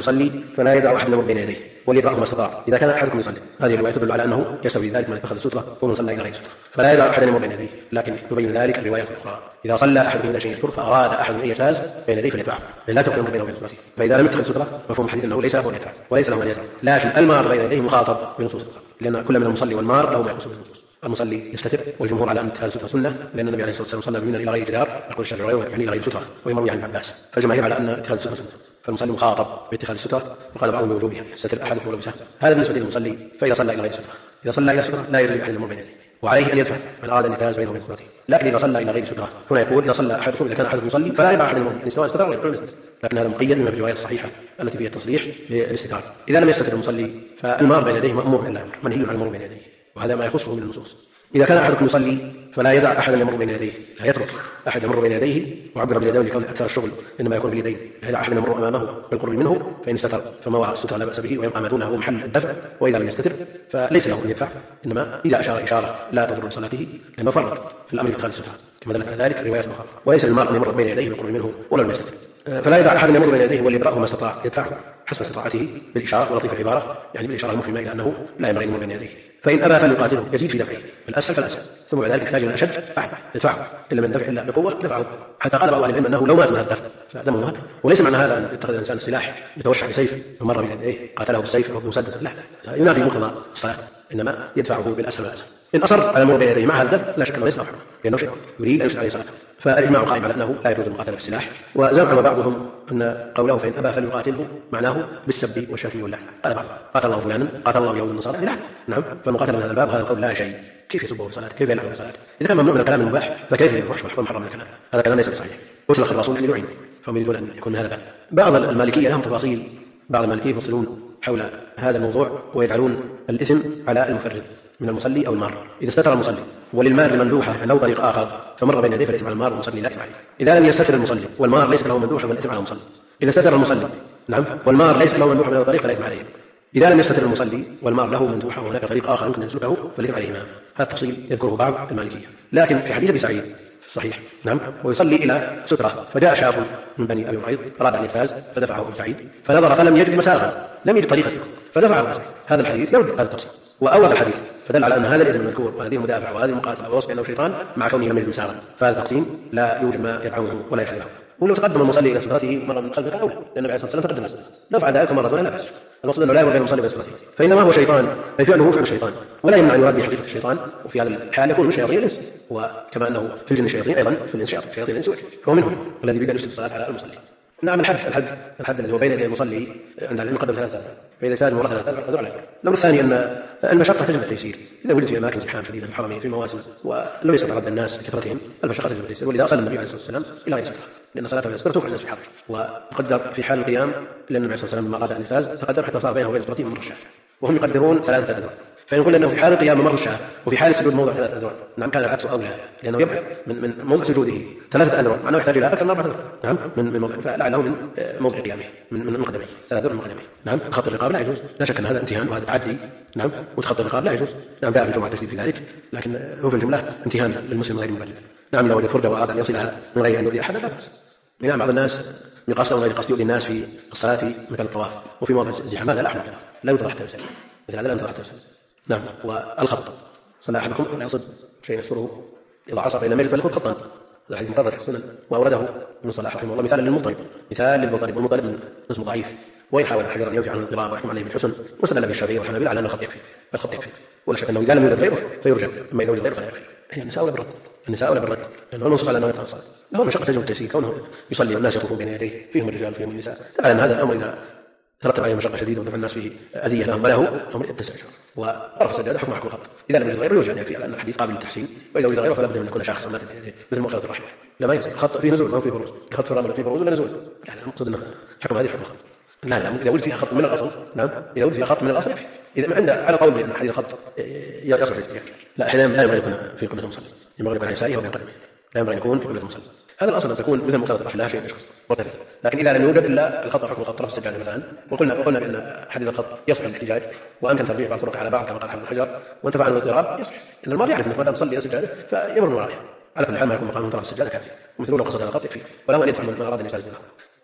المصلي فلا يدع أحد يمر بين يديه وليدرأه ما استطاع إذا كان أحدكم يصلي. هذه الرواية تدل على أنه يستوي ذلك من اتخذ السترة ومن صلى إلى غير سترة، فلا يدع أحد يمر بين يديه. لكن تبين ذلك الرواية الأخرى: إذا صلى أحدكم إلى شيء يستر فأراد أحد أن يجتاز بين يديه فليدفعه، لا تكون بينه وبين سترته. فإذا لم يتخذ سترة مفهوم الحديث أنه ليس له أن يدفع وليس له أن يدفع. لكن المار بين يديه مخاطب بنصوص أخرى، لأن كل من المصلي والمار له ما يخص بالنصوص. المصلي يستتر، والجمهور على أن اتخاذ السترة سنة، لأن النبي عليه الصلاة والسلام صلى بمنا إلى غير جدار، يقول الشافعي يعني إلى غير سترة، ويروي عن ابن عباس. فالجماهير على أن اتخاذ السترة سنة، فالمصلي مخاطب باتخاذ السترة، وقال بعضهم بوجوبها يستتر أحدكم ولو بسهم. هذا بالنسبة للمصلي. فإذا صلى إلى غير سترة، إذا صلى إلى سترة لا يجوز أحد يمر بين يديه، وعليه أن يدفع من أراد أن يجتاز بينه وبين سترته. لكن إذا صلى إلى غير سترة، هنا يقول إذا صلى أحدكم، إذا كان أحدكم يصلي فلا يدع أحد يمر، يعني سواء استتر أو لم يستتر. لكن هذا مقيد بما في الرواية الصحيحة التي فيها التصريح للاستتار. إذا لم يستتر المصلي فالمار بين يديه مأمور بالله، منهي عن المرور بين يديه، وهذا ما يخصه من النصوص. إذا كان أحدكم يصلي فلا يدع أحدا يمر بين يديه، لا يترك أحد يمر بين يديه، وعبر باليدين لكون أكثر الشغل إنما يكون باليدين. لا يدع أحد يمر أمامه بالقرب منه، فإن استتر فما وراء الستر لا بأس به، ويبقى ما دونه محل الدفع. وإذا لم يستتر فليس له أن يدفع، إنما إذا أشار إشارة لا تضر بصلاته، لأنه فرط في الأمر بإدخال الستر كما دلت على ذلك الروايات الأخرى. وليس للمرء أن يمر بين يديه بالقرب منه ولا لم يستتر. فلا يدع أحد يمر بين يديه وليدرأه ما استطاع، يدفعه حسب استطاعته بالإشارة، ولطيف العبارة يعني بالإشارة المفهمة إلى أنه لا ينبغي أن يمر بين يديه. فإن أبى فليقاتله، يزيد في دفعه الأسهل فالأسهل، ثم بعد ذلك يحتاج إلى أشد يدفعه، إلا من دفع إلا بقوة دفعه، حتى قال بعض أهل العلم أنه لو مات من الدفع فدمه مهدر. وليس معنى هذا أن يتخذ الإنسان السلاح يتوشع بسيف ومر بين يديه قاتله بالسيف أو بمسدس، لا، ينافي مقتضى الصلاة، إنما يدفعه بالأسهل والأسهل. إن أصر على المرور بين يديه مع هذا الدفع لا شك أنه ليس محرم، لأنه شيء يريد أن يفسد عليه صلاته. فالإجماع قائم على أنه لا يجوز المقاتلة بالسلاح. وزعم بعضهم أن قوله فإن أبى فليقاتله معناه بالسب والشتم واللعن. قال بعض قاتل الله فلانا، قاتل الله يهود النصارى، لا، نعم، فالمقاتلة من هذا الباب هذا القول لا شيء. كيف يسبه بالصلاة؟ كيف يلعب بالصلاة؟ إذا كان ممنوع من الكلام المباح فكيف يفحش ومحرم من الكلام؟ هذا كلام ليس بصحيح. وشلخ الرسول اللي يعين، فهم يريدون أن يكون هذا باب. بعض المالكية لهم تفاصيل، بعض المالكية يفصلون حول هذا الموضوع ويجعلون الإثم على المفرد من المصلي أو المار. إذا استتر المصلي وللمار مندوحة له طريق آخر فمر بين يديه فالإثم على المار والمصلي لا إثم عليه. إذا لم يستتر المصلي والمار ليس له مندوحة فالإثم على المصلي. إذا استتر المصلي نعم والمار ليس له مندوحة من الطريق فلا إثم عليه. إذا لم يستتر المصلي والمار له مندوحة وهناك طريق آخر يمكن أن يسلكه فالإثم عليهما. هذا التفصيل يذكره بعض المالكية. لكن في حديث أبي سعيد صحيح نعم ويصلي إلى سترة فجاء شاب من بني أبي معيط أراد أن يجتاز فدفعه أبو سعيد فنظر فلم يجد مساغا، لم يجد طريقة فدفعه أبو سعيد. هذا الحديث يرد هذا التفصيل وأورد الحديث فدل على أن هذا الإثم المذكور وهذه المدافعة وهذه المقاتلة ووصف أنه شيطان مع كونه لم يجد مساغا، فهذا التقسيم لا يوجد ما يدعونه ولا يشبهه. ولو تقدم المصلي إلى سترته مرة من قلبه أولى، لأن النبي عليه الصلاة والسلام تقدم السنة لو فعل ذلك مرة لا بأس. المقصود أنه لا يمر بين المصلي وبين سترته، فإنما هو شيطان أي فعله فعل الشيطان ولا يمنع أن يراد به حقيقة الشيطان، وفي هذا الحال يكون من شياطين الإنس، وكما أنه في الجن شياطين أيضا في الإنس شياطين الإنس فهو منهم الذي يريد أن يفسد الصلاة على المصلي. نعم الحد الذي هو بين يدي المصلي عند العلم يقدم 3 أذرع، فإذا اجتهد المرة 3 أذرع فذر عليه. الأمر الثاني أن المشقة تجلب التيسير. إذا وجد في أماكن زحام شديدة في الحرمين في مواسم ولو يستطيع رد الناس بكثرتهم المشقة تجلب التيسير، ولذا صلى النبي عليه الصلاة والسلام إلى غير سترة، لأن صلاته إلى سترة توقع الناس في حرج. وقدر في حال القيام لأن النبي صلى الله عليه وسلم لما أراد أن يجتاز تقدر حتى صار بينه وبين سترته ممر الشاة، وهم يقدرون 3 أذرع. فإن قلنا أنه في حال القيام ممر الشاة وفي حال السجود موضع 3 أذرع، نعم كان العكس أولى، لأنه يبعد من موضع سجوده 3 أذرع معناه يحتاج إلى أكثر من 4 أذرع، نعم من موضع فلعله من موضع قيامه من مقدمه 3 أذرع من مقدمه. نعم خط الرقاب لا يجوز، لا شك أن هذا امتهان وهذا تعدي، نعم وتخط الرقاب لا يجوز، نعم جاء في الجمعة التشديد في ذلك، لكن هو في الجملة امتهان للمسلم غير المبالغ. نعم لو وجد فرجة وأراد أن يصلها من غير أن يؤذي أحدا لا بأس. نعم بعض الناس من قصد وغير قصد يؤذي الناس في الصلاة في مكان الطواف وفي موضع الزحام، هذا لا أحمد لا يطرح تمثال مثل هذا لا يطرح تمثال. نعم والخط صلى أحدكم أن يقصد شيء يستره إذا عصر إلى ميل فليكن خطا، هذا حديث مقرر في السنن وأورده ابن صلاح رحمه الله مثالا للمضطرب، مثال للمضطرب والمضطرب اسمه ضعيف وإن حاول الحجر أن ينفي عنه الاضطراب ويحكم عليه بالحسن واستدل به الشافعي والحنابلة على أن الخط يكفي، الخط يكفي ولا شك أنه إذا لم يوجد غيره فيرجع، أما إذا وجد غيره فلا يكفي. هي النساء ولا بالرد، النساء ولا بالرد، لأنه المنصوص على أنه يقرأ الصلاة له مشقة تجب التيسير كونه يصلي والناس يطوفون بين يديه فيهم الرجال فيهم النساء، تعالى أن هذا الأمر إذا ترتب عليه مشقة شديدة ودفع الناس فيه أذية لهم وله أمر يتسع وطرف السجادة حكم حكم الخط، إذا لم يوجد غيره يرجع يكفي، لأن الحديث قابل للتحسين، وإذا وجد غيره فلا بد من يكون شاخصا مثل مؤخرة الرحمة لا ما يصير الخط فيه نزول ما فيه بروز، الخط في الرمل فيه بروز ولا نزول، يعني المقصود أنه حكم هذه حكم الخط. لا إذا وجد فيها خط من الأصل، نعم إذا وجد فيها خط من الأصل يكفي، إذا عند على قول بأن حديث الخط يصلح للاتجاه، لا أحيانا لا ينبغي يكون في قبلة المصلي، ينبغي يكون عن يساره وبين قدمه، لا ينبغي يكون في قبلة المصلي. هذا الأصل أن تكون مثل مقارنة الرحل لا شيء يشخص مرتفع، لكن إذا لم يوجد إلا الخط حكم خط طرف السجادة مثلا، وقلنا بأن حديث الخط يصلح للاحتجاج وأمكن تربيع بعض الطرق على بعض كما قال حافظ الحجر وانتفع عن الاضطراب يصلح، إن المرء يعرف أنه ما دام صلي إلى السجادة فيمر من ورائها على كل حال ما يكون مقام طرف السجادة كافي، ومثل لو قصد هذا الخط يكفي وله أن يدفع من أراد أن يسال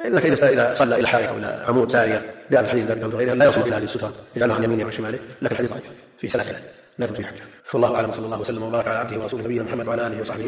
لكن إذا صلى إلى حائط أو إلى عمود سارية جاء الحديث ذلك وغيره لا يصل إلى هذه السترة يجعلها عن يمينه وشماله، لكن الحديث ضعيف في 3 لا تبقي حجة. والله أعلم، صلى الله وسلم وبارك على عبده ورسوله نبينا محمد وعلى آله وصحبه.